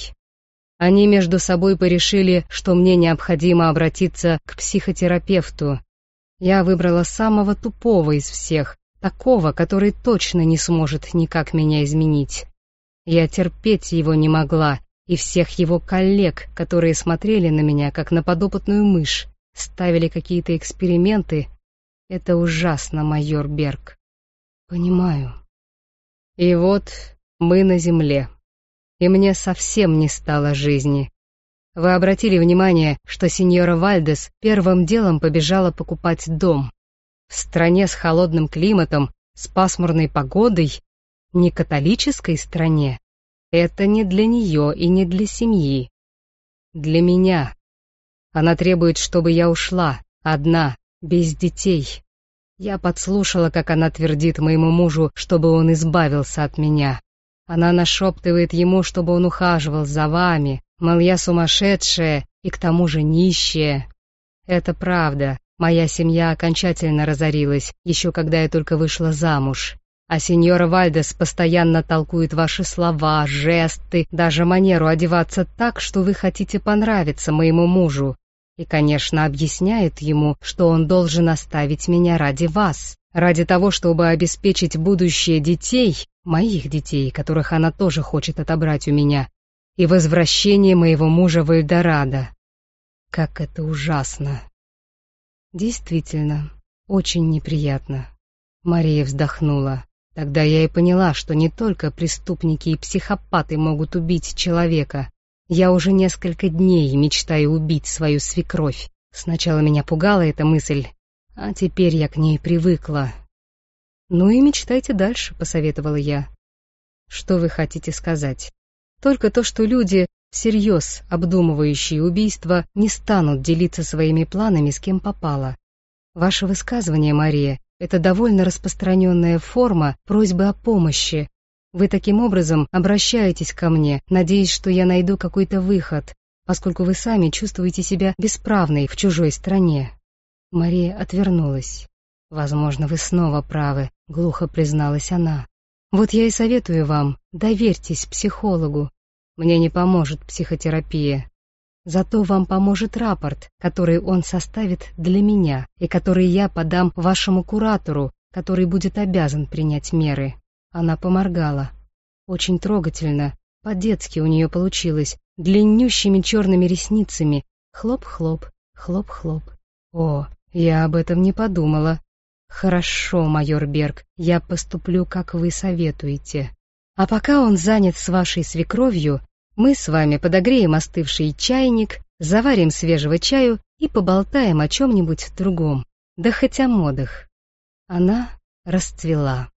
Они между собой порешили, что мне необходимо обратиться к психотерапевту. Я выбрала самого тупого из всех, такого, который точно не сможет никак меня изменить. Я терпеть его не могла, и всех его коллег, которые смотрели на меня, как на подопытную мышь, ставили какие-то эксперименты. Это ужасно, майор Берг. Понимаю. И вот мы на земле. И мне совсем не стало жизни. Вы обратили внимание, что сеньора Вальдес первым делом побежала покупать дом. В стране с холодным климатом, с пасмурной погодой, не католической стране. Это не для нее и не для семьи. Для меня. Она требует, чтобы я ушла, одна, без детей. Я подслушала, как она твердит моему мужу, чтобы он избавился от меня. Она нашептывает ему, чтобы он ухаживал за вами, мол, я сумасшедшая и к тому же нищая. Это правда. Моя семья окончательно разорилась, еще когда я только вышла замуж. А сеньора Вальдес постоянно толкует ваши слова, жесты, даже манеру одеваться так, что вы хотите понравиться моему мужу. И, конечно, объясняет ему, что он должен оставить меня ради вас, ради того, чтобы обеспечить будущее детей, моих детей, которых она тоже хочет отобрать у меня, и возвращение моего мужа в Эльдорадо. Как это ужасно. Действительно, очень неприятно. Мария вздохнула. Тогда я и поняла, что не только преступники и психопаты могут убить человека. Я уже несколько дней мечтаю убить свою свекровь. Сначала меня пугала эта мысль, а теперь я к ней привыкла. «Ну и мечтайте дальше», — посоветовала я. «Что вы хотите сказать?» «Только то, что люди, всерьез обдумывающие убийство, не станут делиться своими планами с кем попало. Ваше высказывание, Мария, это довольно распространенная форма просьбы о помощи. Вы таким образом обращаетесь ко мне, надеясь, что я найду какой-то выход, поскольку вы сами чувствуете себя бесправной в чужой стране». Мария отвернулась. «Возможно, вы снова правы», — глухо призналась она. «Вот я и советую вам, доверьтесь психологу. Мне не поможет психотерапия. Зато вам поможет рапорт, который он составит для меня, и который я подам вашему куратору, который будет обязан принять меры». Она поморгала. Очень трогательно, по-детски у нее получилось, длиннющими черными ресницами. Хлоп-хлоп, хлоп-хлоп. О, я об этом не подумала. Хорошо, майор Берг, я поступлю, как вы советуете. А пока он занят с вашей свекровью, мы с вами подогреем остывший чайник, заварим свежего чаю и поболтаем о чем-нибудь другом, да хоть о модах». Она расцвела.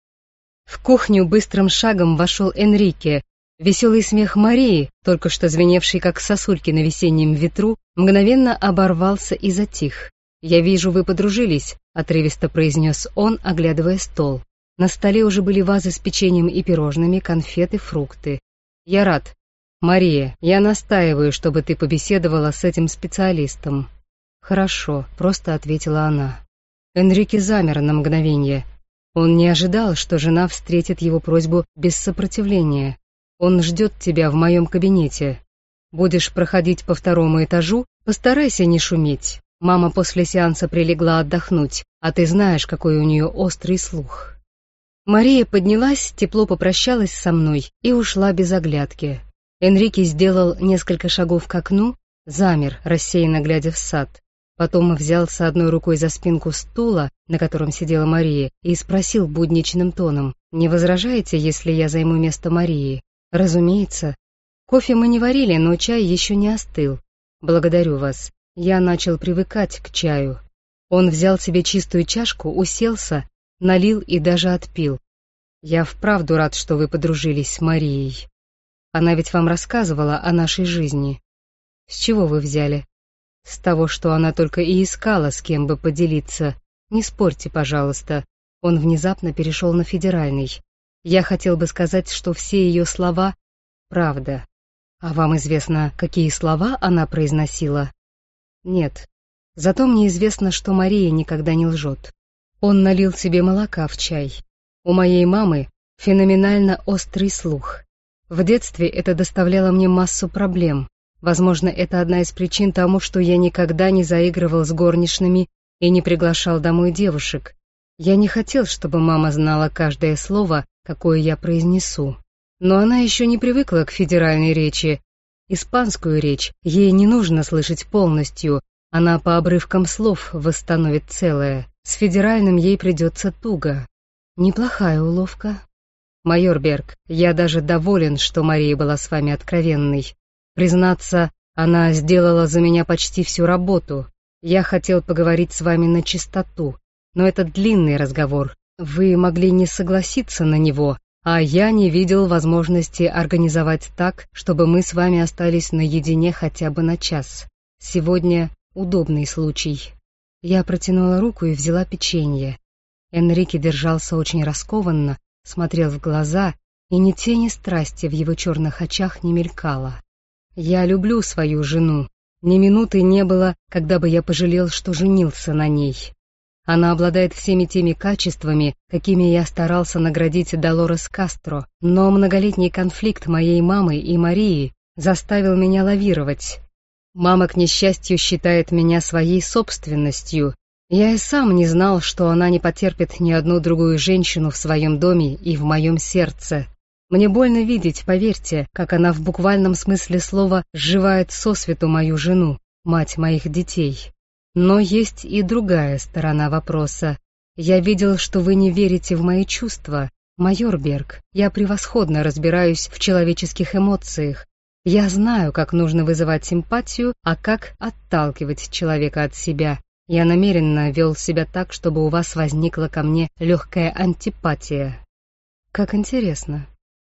В кухню быстрым шагом вошел Энрике. Веселый смех Марии, только что звеневший как сосульки на весеннем ветру, мгновенно оборвался и затих. «Я вижу, вы подружились», — отрывисто произнес он, оглядывая стол. На столе уже были вазы с печеньем и пирожными, конфеты, фрукты. «Я рад. Мария, я настаиваю, чтобы ты побеседовала с этим специалистом». «Хорошо», — просто ответила она. Энрике замер на мгновение. Он не ожидал, что жена встретит его просьбу без сопротивления. «Он ждет тебя в моем кабинете. Будешь проходить по второму этажу, постарайся не шуметь. Мама после сеанса прилегла отдохнуть, а ты знаешь, какой у нее острый слух». Мария поднялась, тепло попрощалась со мной и ушла без оглядки. Энрике сделал несколько шагов к окну, замер, рассеянно глядя в сад. Потом взялся одной рукой за спинку стула, на котором сидела Мария, и спросил будничным тоном: «Не возражаете, если я займу место Марии?» «Разумеется. Кофе мы не варили, но чай еще не остыл. Благодарю вас. Я начал привыкать к чаю». Он взял себе чистую чашку, уселся, налил и даже отпил. «Я вправду рад, что вы подружились с Марией. Она ведь вам рассказывала о нашей жизни». «С чего вы взяли?» «С того, что она только и искала, с кем бы поделиться. Не спорьте, пожалуйста». Он внезапно перешел на федеральный. «Я хотел бы сказать, что все ее слова — правда. А вам известно, какие слова она произносила?» «Нет. Зато мне известно, что Мария никогда не лжет». Он налил себе молока в чай. «У моей мамы феноменально острый слух. В детстве это доставляло мне массу проблем. Возможно, это одна из причин тому, что я никогда не заигрывал с горничными и не приглашал домой девушек. Я не хотел, чтобы мама знала каждое слово, какое я произнесу. Но она еще не привыкла к федеральной речи. Испанскую речь ей не нужно слышать полностью, она по обрывкам слов восстановит целое. С федеральным ей придется туго». «Неплохая уловка». «Майор Берг, я даже доволен, что Мария была с вами откровенной. Признаться, она сделала за меня почти всю работу. Я хотел поговорить с вами на чистоту, но это длинный разговор. Вы могли не согласиться на него, а я не видел возможности организовать так, чтобы мы с вами остались наедине хотя бы на час. Сегодня удобный случай». Я протянула руку и взяла печенье. Энрике держался очень раскованно, смотрел в глаза, и ни тени страсти в его черных очах не мелькало. «Я люблю свою жену. Ни минуты не было, когда бы я пожалел, что женился на ней. Она обладает всеми теми качествами, какими я старался наградить Долорес Кастро, но многолетний конфликт моей мамы и Марии заставил меня лавировать. Мама, к несчастью, считает меня своей собственностью. Я и сам не знал, что она не потерпит ни одну другую женщину в своем доме и в моем сердце. Мне больно видеть, поверьте, как она в буквальном смысле слова сживает сосвету мою жену, мать моих детей. Но есть и другая сторона вопроса. Я видел, что вы не верите в мои чувства. Майор Берг, я превосходно разбираюсь в человеческих эмоциях. Я знаю, как нужно вызывать симпатию, а как отталкивать человека от себя. Я намеренно вел себя так, чтобы у вас возникла ко мне легкая антипатия». «Как интересно».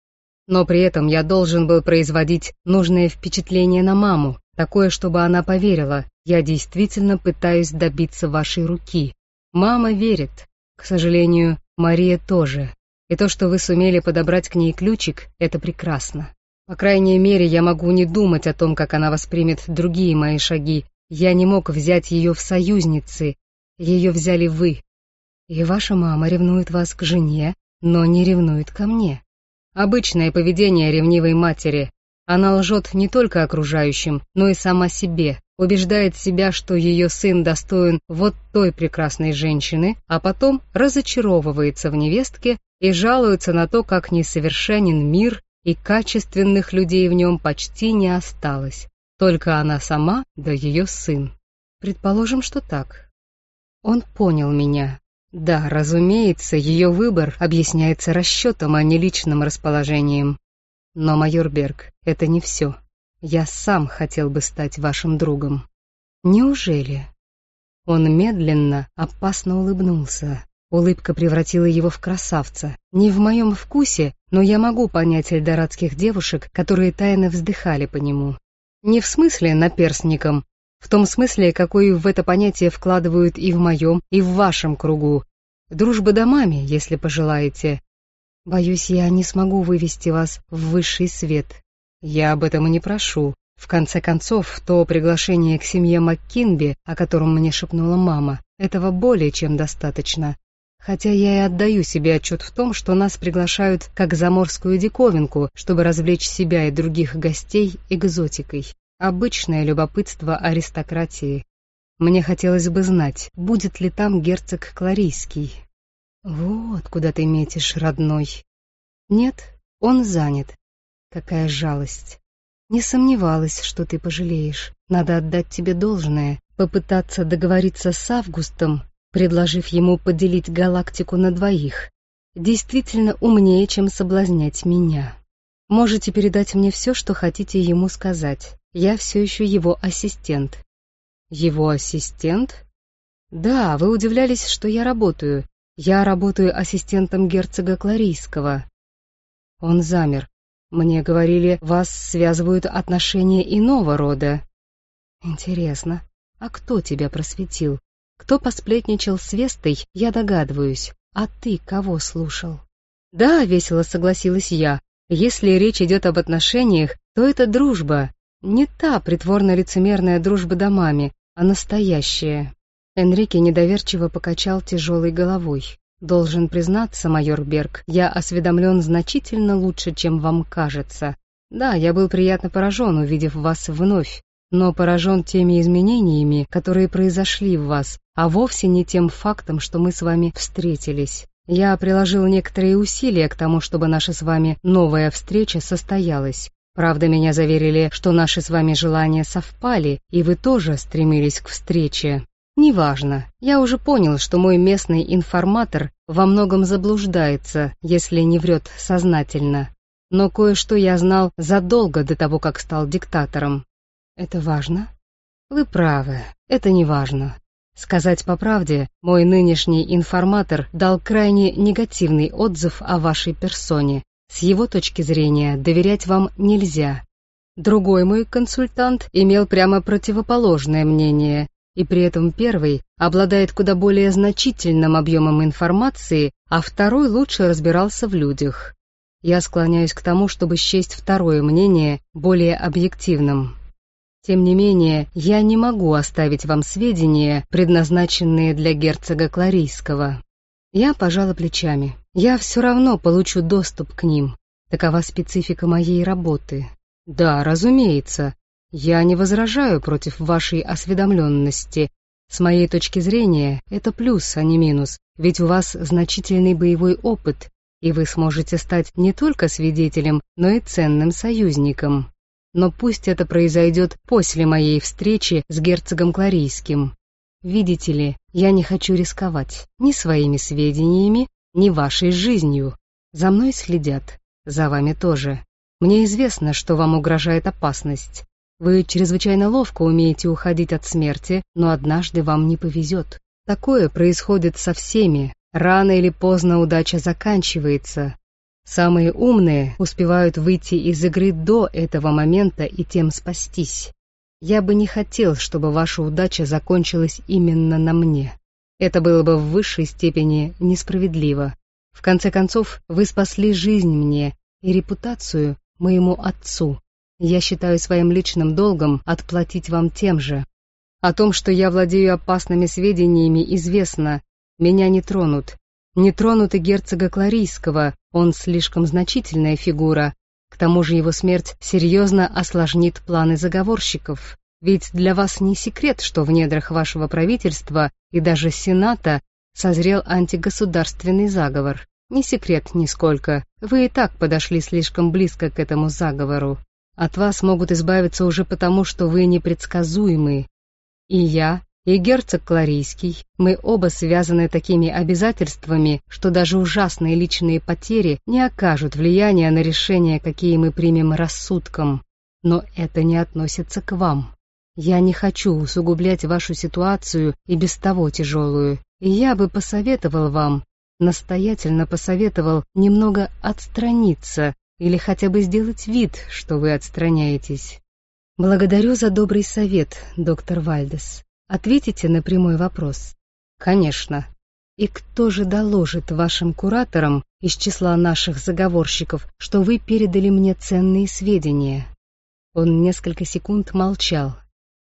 «Но при этом я должен был производить нужное впечатление на маму, такое, чтобы она поверила. Я действительно пытаюсь добиться вашей руки. Мама верит. К сожалению, Мария тоже. И то, что вы сумели подобрать к ней ключик, это прекрасно. По крайней мере, я могу не думать о том, как она воспримет другие мои шаги. Я не мог взять ее в союзницы. Ее взяли вы. И ваша мама ревнует вас к жене, но не ревнует ко мне. Обычное поведение ревнивой матери. Она лжет не только окружающим, но и сама себе. Убеждает себя, что ее сын достоин вот той прекрасной женщины, а потом разочаровывается в невестке и жалуется на то, как несовершенен мир, и качественных людей в нем почти не осталось. Только она сама, да ее сын. Предположим, что так. Он понял меня. Да, разумеется, ее выбор объясняется расчетом, а не личным расположением. Но, майор Берг, это не все. Я сам хотел бы стать вашим другом. Неужели? Он медленно, опасно улыбнулся. Улыбка превратила его в красавца. Не в моем вкусе, но я могу понять эльдорадских девушек, которые тайно вздыхали по нему. Не в смысле наперстником, в том смысле, какой в это понятие вкладывают и в моем, и в вашем кругу. Дружба домами, если пожелаете. Боюсь, я не смогу вывести вас в высший свет. Я об этом и не прошу. В конце концов, то приглашение к семье МакКинби, о котором мне шепнула мама, этого более чем достаточно. Хотя я и отдаю себе отчет в том, что нас приглашают как заморскую диковинку, чтобы развлечь себя и других гостей экзотикой. Обычное любопытство аристократии. Мне хотелось бы знать, будет ли там герцог Кларийский. Вот куда ты метишь, родной. Нет, он занят. Какая жалость. Не сомневалась, что ты пожалеешь. Надо отдать тебе должное, попытаться договориться с Августом, предложив ему поделить галактику на двоих. Действительно умнее, чем соблазнять меня. Можете передать мне все, что хотите ему сказать. Я все еще его ассистент. Его ассистент? Да, вы удивлялись, что я работаю. Я работаю ассистентом герцога Кларийского. Он замер. Мне говорили, вас связывают отношения иного рода. Интересно, а кто тебя просветил? Кто посплетничал с Вестой, я догадываюсь. А ты кого слушал? Да, весело согласилась я. Если речь идет об отношениях, то это дружба. Не та притворно-лицемерная дружба домами, а настоящая. Энрике недоверчиво покачал тяжелой головой. Должен признаться, майор Берг, я осведомлен значительно лучше, чем вам кажется. Да, я был приятно поражен, увидев вас вновь, но поражен теми изменениями, которые произошли в вас, а вовсе не тем фактом, что мы с вами встретились. Я приложил некоторые усилия к тому, чтобы наша с вами новая встреча состоялась. Правда, меня заверили, что наши с вами желания совпали, и вы тоже стремились к встрече. Неважно, я уже понял, что мой местный информатор во многом заблуждается, если не врет сознательно. Но кое-что я знал задолго до того, как стал диктатором. Это важно? Вы правы, это не важно. Сказать по правде, мой нынешний информатор дал крайне негативный отзыв о вашей персоне. С его точки зрения доверять вам нельзя. Другой мой консультант имел прямо противоположное мнение, и при этом первый обладает куда более значительным объемом информации, а второй лучше разбирался в людях. Я склоняюсь к тому, чтобы счесть второе мнение более объективным. Тем не менее, я не могу оставить вам сведения, предназначенные для герцога Кларийского. Я пожала плечами. Я все равно получу доступ к ним. Такова специфика моей работы. Да, разумеется. Я не возражаю против вашей осведомленности. С моей точки зрения, это плюс, а не минус, ведь у вас значительный боевой опыт, и вы сможете стать не только свидетелем, но и ценным союзником. Но пусть это произойдет после моей встречи с герцогом Кларийским. Видите ли, я не хочу рисковать ни своими сведениями, ни вашей жизнью. За мной следят, за вами тоже. Мне известно, что вам угрожает опасность. Вы чрезвычайно ловко умеете уходить от смерти, но однажды вам не повезет. Такое происходит со всеми. Рано или поздно удача заканчивается. Самые умные успевают выйти из игры до этого момента и тем спастись. Я бы не хотел, чтобы ваша удача закончилась именно на мне. Это было бы в высшей степени несправедливо. В конце концов, вы спасли жизнь мне и репутацию моему отцу. Я считаю своим личным долгом отплатить вам тем же. О том, что я владею опасными сведениями, известно. Меня не тронут. Не тронут и герцога Кларийского, он слишком значительная фигура. К тому же его смерть серьезно осложнит планы заговорщиков. Ведь для вас не секрет, что в недрах вашего правительства и даже Сената созрел антигосударственный заговор. Не секрет нисколько. Вы и так подошли слишком близко к этому заговору. От вас могут избавиться уже потому, что вы непредсказуемы. И я и герцог Кларийский. Мы оба связаны такими обязательствами, что даже ужасные личные потери не окажут влияния на решения, какие мы примем рассудком. Но это не относится к вам. Я не хочу усугублять вашу ситуацию и без того тяжелую, и я бы посоветовал вам, настоятельно посоветовал немного отстраниться или хотя бы сделать вид, что вы отстраняетесь. Благодарю за добрый совет, доктор Вальдес. Ответите на прямой вопрос. Конечно. И кто же доложит вашим кураторам из числа наших заговорщиков, что вы передали мне ценные сведения? Он несколько секунд молчал.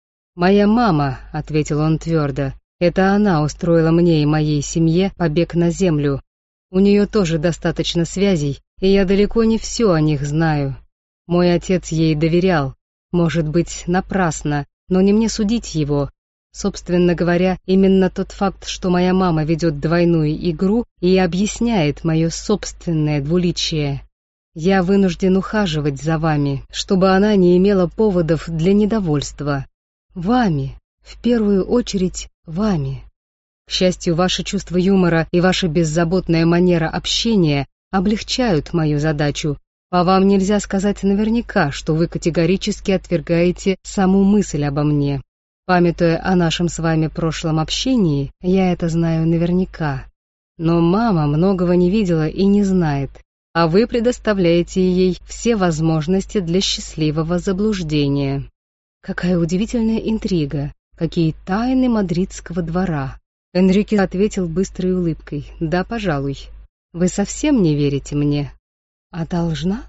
«Моя мама», — ответил он твердо, — «это она устроила мне и моей семье побег на землю. У нее тоже достаточно связей, и я далеко не все о них знаю. Мой отец ей доверял, может быть, напрасно, но не мне судить его. Собственно говоря, именно тот факт, что моя мама ведет двойную игру, и объясняет мое собственное двуличие. Я вынужден ухаживать за вами, чтобы она не имела поводов для недовольства. Вами, в первую очередь, вами. К счастью, ваше чувство юмора и ваша беззаботная манера общения облегчают мою задачу. По вам нельзя сказать наверняка, что вы категорически отвергаете саму мысль обо мне. Памятуя о нашем с вами прошлом общении, я это знаю наверняка. Но мама многого не видела и не знает, а вы предоставляете ей все возможности для счастливого заблуждения. Какая удивительная интрига, какие тайны мадридского двора. Энрике ответил быстрой улыбкой. Да, пожалуй. Вы совсем не верите мне? А должна?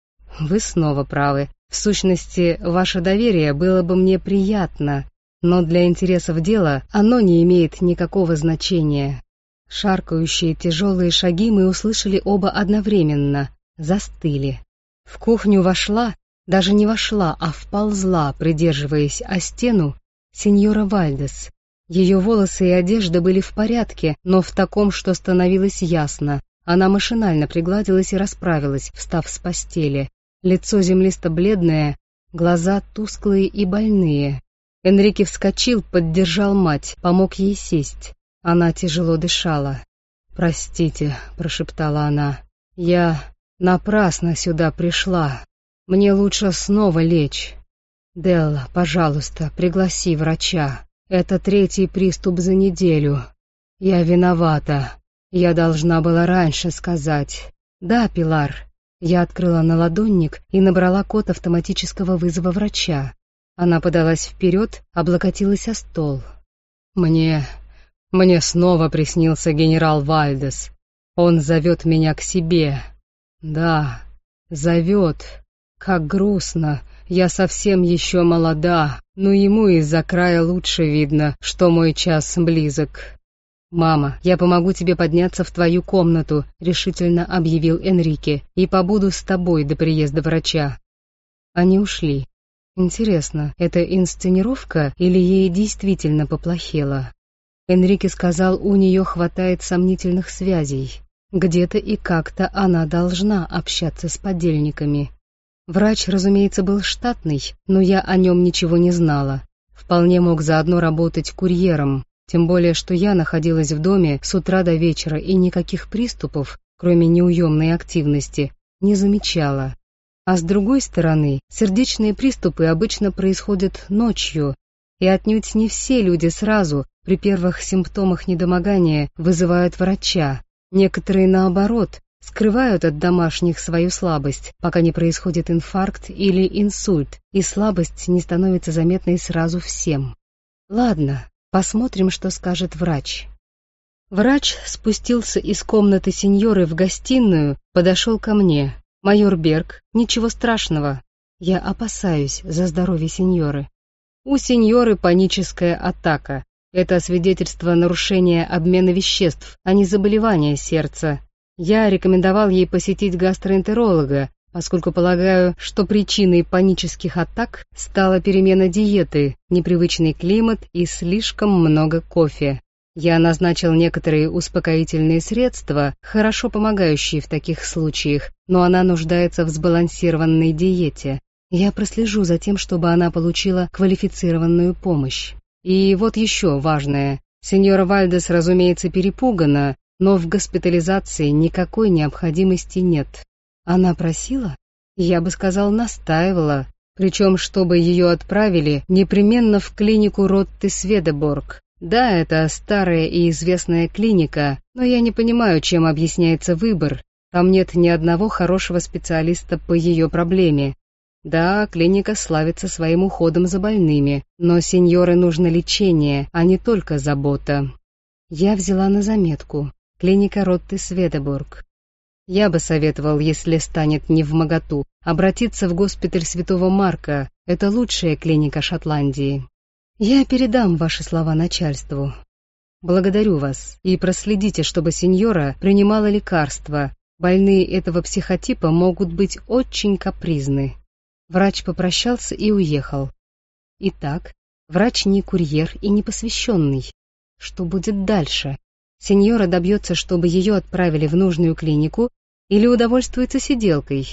Вы снова правы. В сущности, ваше доверие было бы мне приятно, но для интересов дела оно не имеет никакого значения. Шаркающие тяжелые шаги мы услышали оба одновременно, застыли. В кухню вошла, даже не вошла, а вползла, придерживаясь о стену, сеньора Вальдес. Ее волосы и одежда были в порядке, но в таком, что становилось ясно. Она машинально пригладилась и расправилась, встав с постели. Лицо землисто-бледное, глаза тусклые и больные. Энрике вскочил, поддержал мать, помог ей сесть. Она тяжело дышала. «Простите», — прошептала она, — «я напрасно сюда пришла. Мне лучше снова лечь. Делла, пожалуйста, пригласи врача. Это третий приступ за неделю. Я виновата. Я должна была раньше сказать. Да, Пилар». Я открыла наладонник и набрала код автоматического вызова врача. Она подалась вперед, облокотилась о стол. «Мне... мне снова приснился генерал Вальдес. Он зовет меня к себе. Да, зовет. Как грустно. Я совсем еще молода, но ему из-за края лучше видно, что мой час близок. «Мама, я помогу тебе подняться в твою комнату», — решительно объявил Энрике, «и побуду с тобой до приезда врача». Они ушли. Интересно, это инсценировка или ей действительно поплохело? Энрике сказал, у нее хватает сомнительных связей. Где-то и как-то она должна общаться с подельниками. Врач, разумеется, был штатный, но я о нем ничего не знала. Вполне мог заодно работать курьером, тем более, что я находилась в доме с утра до вечера и никаких приступов, кроме неуемной активности, не замечала. А с другой стороны, сердечные приступы обычно происходят ночью, и отнюдь не все люди сразу, при первых симптомах недомогания, вызывают врача. Некоторые, наоборот, скрывают от домашних свою слабость, пока не происходит инфаркт или инсульт, и слабость не становится заметной сразу всем. Ладно, посмотрим, что скажет врач. Врач спустился из комнаты сеньоры в гостиную, подошел ко мне. «Майор Берг, ничего страшного. Я опасаюсь за здоровье сеньоры. У сеньоры паническая атака. Это свидетельство нарушения обмена веществ, а не заболевания сердца. Я рекомендовал ей посетить гастроэнтеролога, поскольку полагаю, что причиной панических атак стала перемена диеты, непривычный климат и слишком много кофе. Я назначил некоторые успокоительные средства, хорошо помогающие в таких случаях, но она нуждается в сбалансированной диете. Я прослежу за тем, чтобы она получила квалифицированную помощь. И вот еще важное. Сеньора Вальдес, разумеется, перепугана, но в госпитализации никакой необходимости нет. Она просила? Я бы сказал, настаивала. Причем, чтобы ее отправили непременно в клинику Ротты Сведеборг. Да, это старая и известная клиника, но я не понимаю, чем объясняется выбор. Там нет ни одного хорошего специалиста по ее проблеме. Да, клиника славится своим уходом за больными, но сеньоре нужно лечение, а не только забота. Я взяла на заметку. Клиника Ротты Сведеборг. Я бы советовал, если станет невмоготу, обратиться в госпиталь Святого Марка. Это лучшая клиника Шотландии. Я передам ваши слова начальству. Благодарю вас и проследите, чтобы сеньора принимала лекарства. Больные этого психотипа могут быть очень капризны. Врач попрощался и уехал. Итак, врач не курьер и не посвященный. Что будет дальше? Сеньора добьется, чтобы ее отправили в нужную клинику, или удовольствуется сиделкой.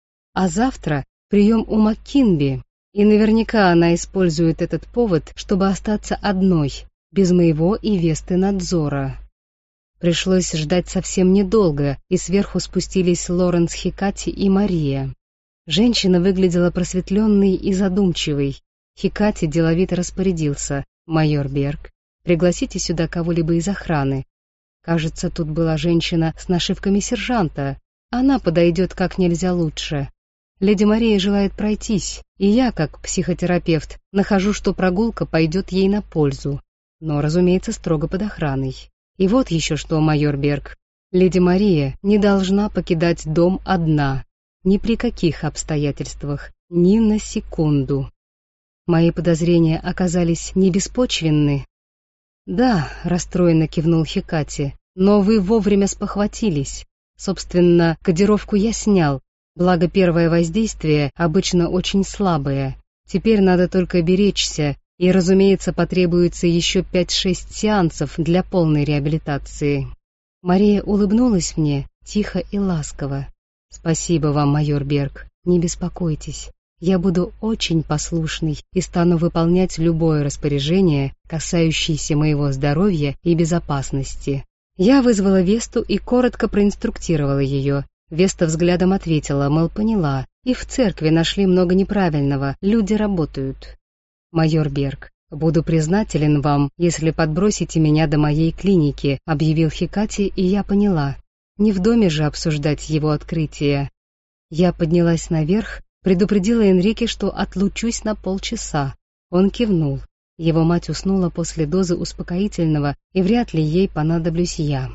А завтра прием у МакКинби, и наверняка она использует этот повод, чтобы остаться одной, без моего и Весты надзора. Пришлось ждать совсем недолго, и сверху спустились Лоренс Хикати и Мария. Женщина выглядела просветленной и задумчивой. Хикати деловито распорядился: «Майор Берг, пригласите сюда кого-либо из охраны. Кажется, тут была женщина с нашивками сержанта. Она подойдет как нельзя лучше. Леди Мария желает пройтись, и я, как психотерапевт, нахожу, что прогулка пойдет ей на пользу. Но, разумеется, строго под охраной. И вот еще что, майор Берг. Леди Мария не должна покидать дом одна. Ни при каких обстоятельствах, ни на секунду». Мои подозрения оказались не беспочвенны. «Да», — расстроенно кивнул Хикати, — «но вы вовремя спохватились. Собственно, кодировку я снял, благо первое воздействие обычно очень слабое. Теперь надо только беречься, и, разумеется, потребуется еще пять-шесть сеансов для полной реабилитации». Мария улыбнулась мне, тихо и ласково. «Спасибо вам, майор Берг, не беспокойтесь. Я буду очень послушной и стану выполнять любое распоряжение, касающееся моего здоровья и безопасности». Я вызвала Весту и коротко проинструктировала ее. Веста взглядом ответила, мол, поняла. И в церкви нашли много неправильного, люди работают. «Майор Берг, буду признателен вам, если подбросите меня до моей клиники», объявил Хикати, и я поняла. Не в доме же обсуждать его открытие. Я поднялась наверх, предупредила Энрике, что отлучусь на полчаса. Он кивнул. Его мать уснула после дозы успокоительного, и вряд ли ей понадоблюсь я.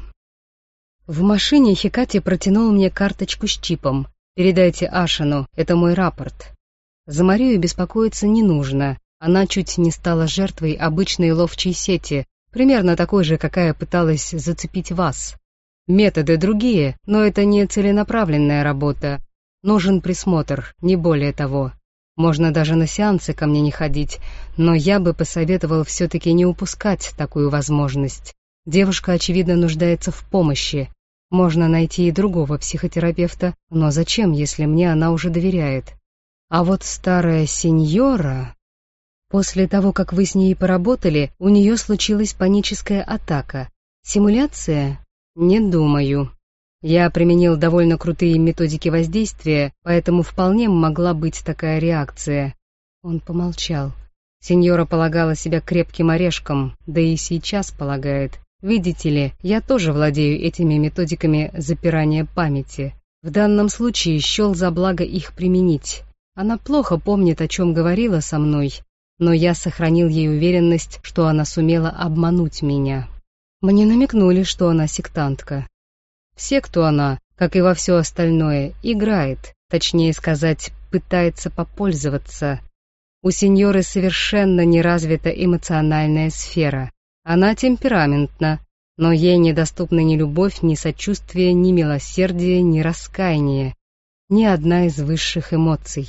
В машине Хикати протянул мне карточку с чипом. «Передайте Ашину, это мой рапорт». За Марию беспокоиться не нужно. Она чуть не стала жертвой обычной ловчей сети, примерно такой же, какая пыталась зацепить вас. Методы другие, но это не целенаправленная работа. Нужен присмотр, не более того. Можно даже на сеансы ко мне не ходить, но я бы посоветовал все-таки не упускать такую возможность. Девушка, очевидно, нуждается в помощи. Можно найти и другого психотерапевта, но зачем, если мне она уже доверяет? А вот старая сеньора... После того, как вы с ней поработали, у нее случилась паническая атака. Симуляция? Не думаю. Я применил довольно крутые методики воздействия, поэтому вполне могла быть такая реакция. Он помолчал. Сеньора полагала себя крепким орешком, да и сейчас полагает. Видите ли, я тоже владею этими методиками запирания памяти. В данном случае счел за благо их применить. Она плохо помнит, о чем говорила со мной, но я сохранил ей уверенность, что она сумела обмануть меня. Мне намекнули, что она сектантка. Все, кто она, как и во все остальное, играет, точнее сказать, пытается попользоваться. У сеньоры совершенно не развита эмоциональная сфера. Она темпераментна, но ей недоступны ни любовь, ни сочувствие, ни милосердие, ни раскаяние, ни одна из высших эмоций.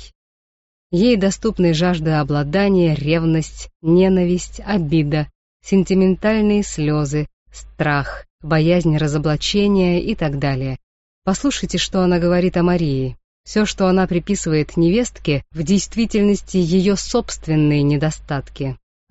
Ей доступны жажда обладания, ревность, ненависть, обида, сентиментальные слезы, страх, боязнь разоблачения и так далее. Послушайте, что она говорит о Марии. Все, что она приписывает невестке, в действительности ее собственные недостатки.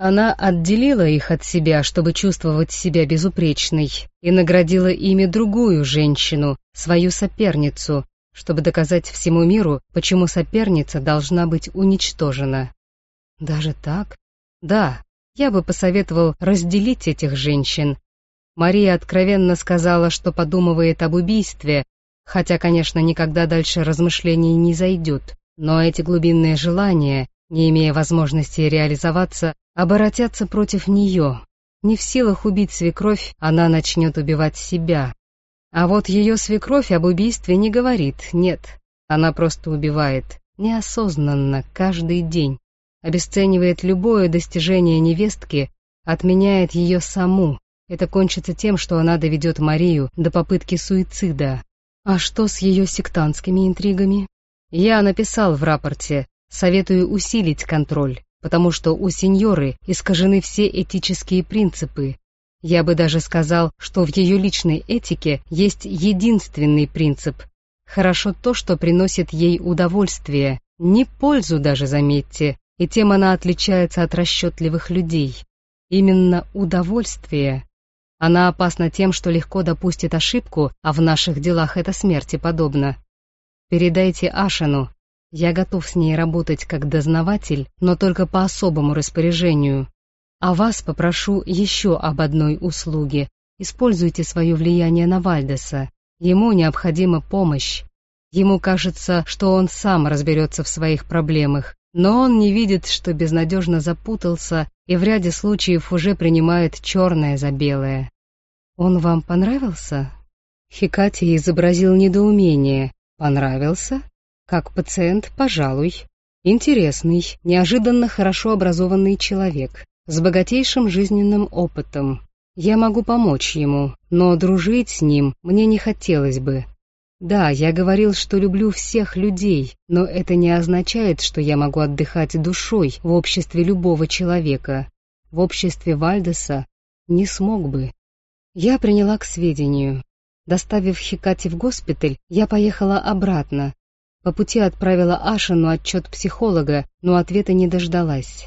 Она отделила их от себя, чтобы чувствовать себя безупречной, и наградила ими другую женщину, свою соперницу, чтобы доказать всему миру, почему соперница должна быть уничтожена. Даже так? Да, я бы посоветовал разделить этих женщин. Мария откровенно сказала, что подумывает об убийстве, хотя, конечно, никогда дальше размышлений не зайдет, но эти глубинные желания, не имея возможности реализоваться, оборотятся против нее. Не в силах убить свекровь, она начнет убивать себя. А вот ее свекровь об убийстве не говорит, нет, она просто убивает, неосознанно, каждый день, обесценивает любое достижение невестки, отменяет ее саму. Это кончится тем, что она доведет Марию до попытки суицида. А что с ее сектантскими интригами? Я написал в рапорте, советую усилить контроль, потому что у сеньоры искажены все этические принципы. Я бы даже сказал, что в ее личной этике есть единственный принцип. Хорошо то, что приносит ей удовольствие, не пользу даже, заметьте, и тем она отличается от расчетливых людей. Именно удовольствие. Она опасна тем, что легко допустит ошибку, а в наших делах это смерти подобно. Передайте Ашану. Я готов с ней работать как дознаватель, но только по особому распоряжению. А вас попрошу еще об одной услуге. Используйте свое влияние на Вальдеса. Ему необходима помощь. Ему кажется, что он сам разберется в своих проблемах, но он не видит, что безнадежно запутался и в ряде случаев уже принимает черное за белое. Он вам понравился? Хикати изобразил недоумение. Понравился? Как пациент, пожалуй. Интересный, неожиданно хорошо образованный человек, с богатейшим жизненным опытом. Я могу помочь ему, но дружить с ним мне не хотелось бы. Да, я говорил, что люблю всех людей, но это не означает, что я могу отдыхать душой в обществе любого человека. В обществе Вальдеса не смог бы. Я приняла к сведению. Доставив Хикати в госпиталь, я поехала обратно. По пути отправила Ашану отчет психолога, но ответа не дождалась.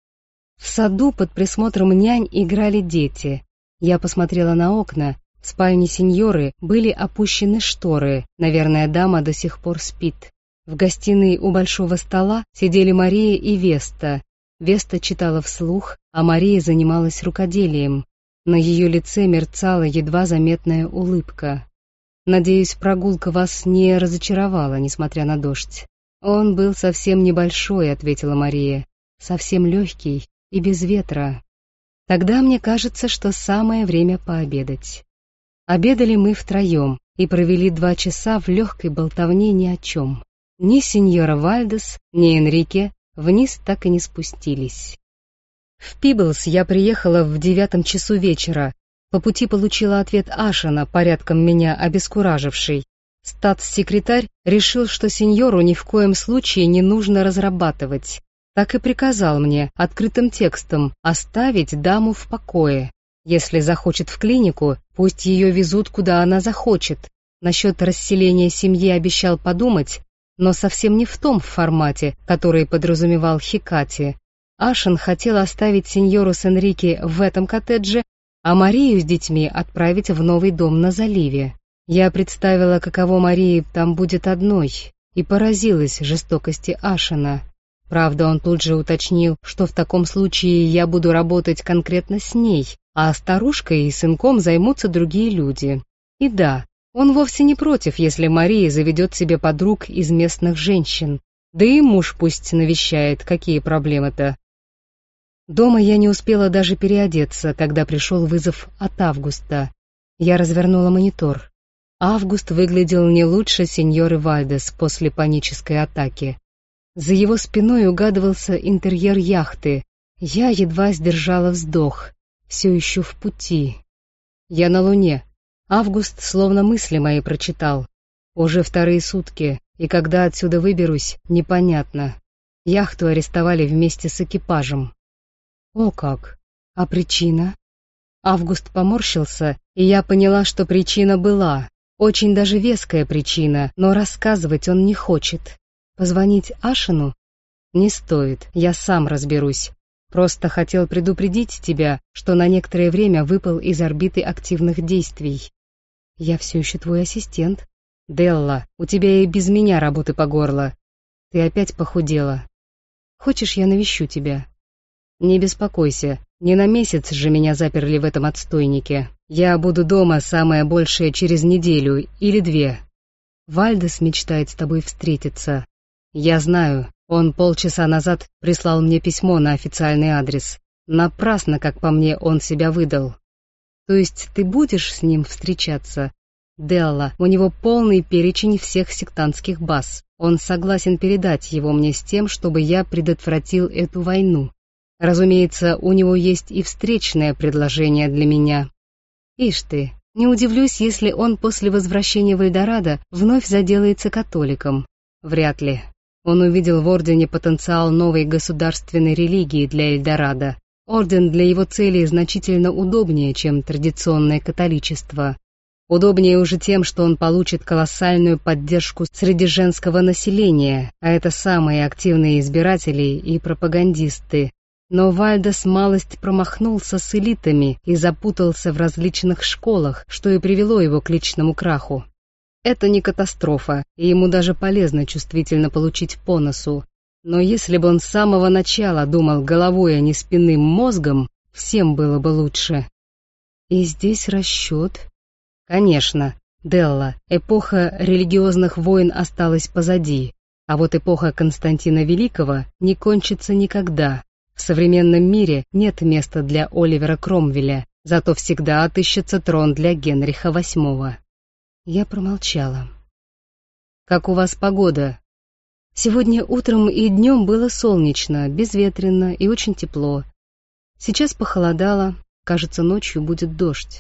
В саду под присмотром нянь играли дети. Я посмотрела на окна. В спальне сеньоры были опущены шторы, наверное, дама до сих пор спит. В гостиной у большого стола сидели Мария и Веста. Веста читала вслух, а Мария занималась рукоделием. На ее лице мерцала едва заметная улыбка. «Надеюсь, прогулка вас не разочаровала, несмотря на дождь». «Он был совсем небольшой», — ответила Мария. «Совсем легкий и без ветра. Тогда мне кажется, что самое время пообедать». Обедали мы втроем и провели два часа в легкой болтовне ни о чем. Ни сеньора Вальдес, ни Энрике вниз так и не спустились. В Пиблс я приехала в девятом часу вечера. По пути получила ответ Ашана, порядком меня обескураживший. Статс-секретарь решил, что сеньору ни в коем случае не нужно разрабатывать. Так и приказал мне открытым текстом оставить даму в покое. Если захочет в клинику, пусть ее везут, куда она захочет. Насчет расселения семьи обещал подумать, но совсем не в том формате, который подразумевал Хикати. Ашан хотел оставить сеньору с Энрике в этом коттедже, а Марию с детьми отправить в новый дом на заливе. Я представила, каково Марии там будет одной, и поразилась жестокости Ашана. Правда, он тут же уточнил, что в таком случае я буду работать конкретно с ней, а старушкой и сынком займутся другие люди. И да, он вовсе не против, если Мария заведет себе подруг из местных женщин. Да и муж пусть навещает, какие проблемы-то. Дома я не успела даже переодеться, когда пришел вызов от Августа. Я развернула монитор. Август выглядел не лучше сеньоры Вальдес после панической атаки. За его спиной угадывался интерьер яхты. Я едва сдержала вздох. Все еще в пути. Я на Луне. Август словно мысли мои прочитал. Уже вторые сутки, и когда отсюда выберусь, непонятно. Яхту арестовали вместе с экипажем. О как! А причина? Август поморщился, и я поняла, что причина была. Очень даже веская причина, но рассказывать он не хочет. Позвонить Ашину? Не стоит, я сам разберусь. Просто хотел предупредить тебя, что на некоторое время выпал из орбиты активных действий. Я все еще твой ассистент. Делла, у тебя и без меня работы по горло. Ты опять похудела. Хочешь, я навещу тебя? Не беспокойся, не на месяц же меня заперли в этом отстойнике. Я буду дома самое большее через неделю или две. Вальдес мечтает с тобой встретиться. Я знаю, он полчаса назад прислал мне письмо на официальный адрес. Напрасно, как по мне, он себя выдал. То есть ты будешь с ним встречаться? Делла, у него полный перечень всех сектантских баз. Он согласен передать его мне с тем, чтобы я предотвратил эту войну. Разумеется, у него есть и встречное предложение для меня. Ишь ты, не удивлюсь, если он после возвращения в Эльдорадо вновь заделается католиком. Вряд ли. Он увидел в Ордене потенциал новой государственной религии для Эльдорадо. Орден для его целей значительно удобнее, чем традиционное католичество. Удобнее уже тем, что он получит колоссальную поддержку среди женского населения, а это самые активные избиратели и пропагандисты. Но Вальдес малость промахнулся с элитами и запутался в различных школах, что и привело его к личному краху. Это не катастрофа, и ему даже полезно чувствительно получить по носу. Но если бы он с самого начала думал головой, а не спинным мозгом, всем было бы лучше. И здесь расчет. Конечно, Делла, эпоха религиозных войн осталась позади, а вот эпоха Константина Великого не кончится никогда. В современном мире нет места для Оливера Кромвеля, зато всегда отыщется трон для Генриха восьмого. Я промолчала. «Как у вас погода?» Сегодня утром и днем было солнечно, безветренно и очень тепло. Сейчас похолодало, кажется, ночью будет дождь.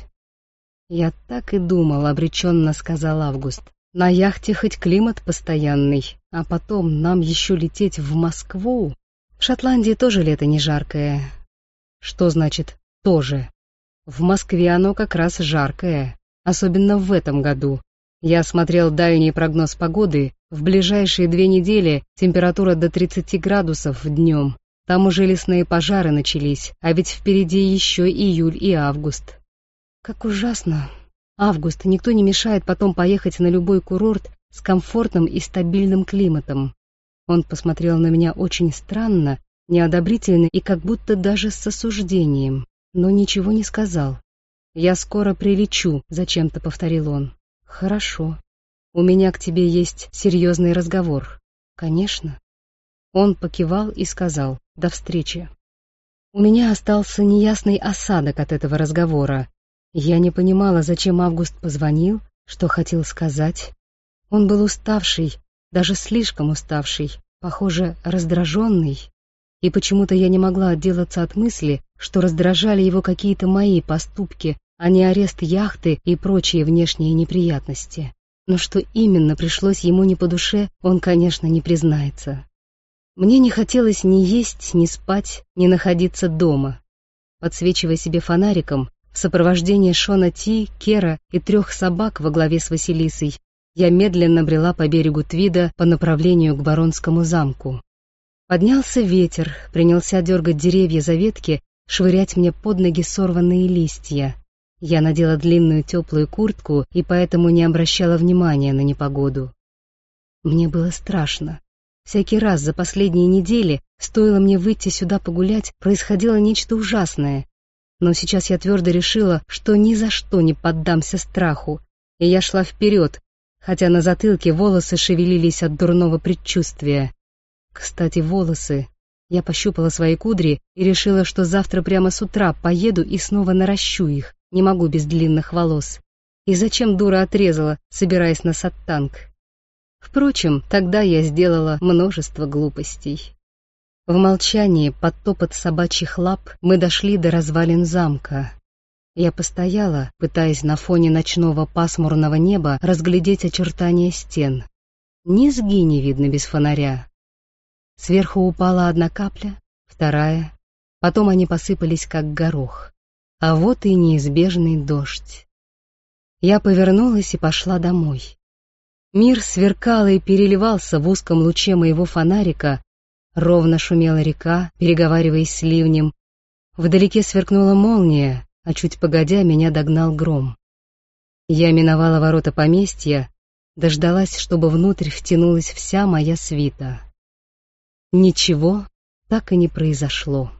«Я так и думал», — обреченно сказал Август. «На яхте хоть климат постоянный, а потом нам еще лететь в Москву. В Шотландии тоже лето не жаркое». «Что значит «тоже»?» В Москве оно как раз жаркое, особенно в этом году. Я смотрел дальний прогноз погоды, в ближайшие две недели температура до тридцати градусов днем. Там уже лесные пожары начались, а ведь впереди еще июль и август. Как ужасно. Август, никто не мешает потом поехать на любой курорт с комфортным и стабильным климатом. Он посмотрел на меня очень странно, неодобрительно и как будто даже с осуждением, но ничего не сказал. «Я скоро прилечу», — зачем-то повторил он. «Хорошо. У меня к тебе есть серьезный разговор». «Конечно». Он покивал и сказал: «До встречи». У меня остался неясный осадок от этого разговора. Я не понимала, зачем Август позвонил, что хотел сказать. Он был уставший, даже слишком уставший, похоже, раздраженный. И почему-то я не могла отделаться от мысли, что раздражали его какие-то мои поступки, а не арест яхты и прочие внешние неприятности. Но что именно пришлось ему не по душе, он, конечно, не признается. Мне не хотелось ни есть, ни спать, ни находиться дома. Подсвечивая себе фонариком, в сопровождении Шона Ти, Кера и трех собак во главе с Василисой, я медленно брела по берегу Твида по направлению к Баронскому замку. Поднялся ветер, принялся дергать деревья за ветки, швырять мне под ноги сорванные листья. Я надела длинную теплую куртку и поэтому не обращала внимания на непогоду. Мне было страшно. Всякий раз за последние недели, стоило мне выйти сюда погулять, происходило нечто ужасное. Но сейчас я твердо решила, что ни за что не поддамся страху, и я шла вперед, хотя на затылке волосы шевелились от дурного предчувствия. Кстати, волосы. Я пощупала свои кудри и решила, что завтра прямо с утра поеду и снова наращу их. Не могу без длинных волос. И зачем дура отрезала, собираясь на саттанг? Впрочем, тогда я сделала множество глупостей. В молчании, под топот собачьих лап, мы дошли до развалин замка. Я постояла, пытаясь на фоне ночного пасмурного неба разглядеть очертания стен. Низги не видно без фонаря. Сверху упала одна капля, вторая, потом они посыпались как горох. А вот и неизбежный дождь. Я повернулась и пошла домой. Мир сверкал и переливался в узком луче моего фонарика, Ровно шумела река, переговариваясь с ливнем. Вдалеке сверкнула молния, а чуть погодя меня догнал гром. Я миновала ворота поместья, дождалась, чтобы внутрь втянулась вся моя свита. Ничего так и не произошло.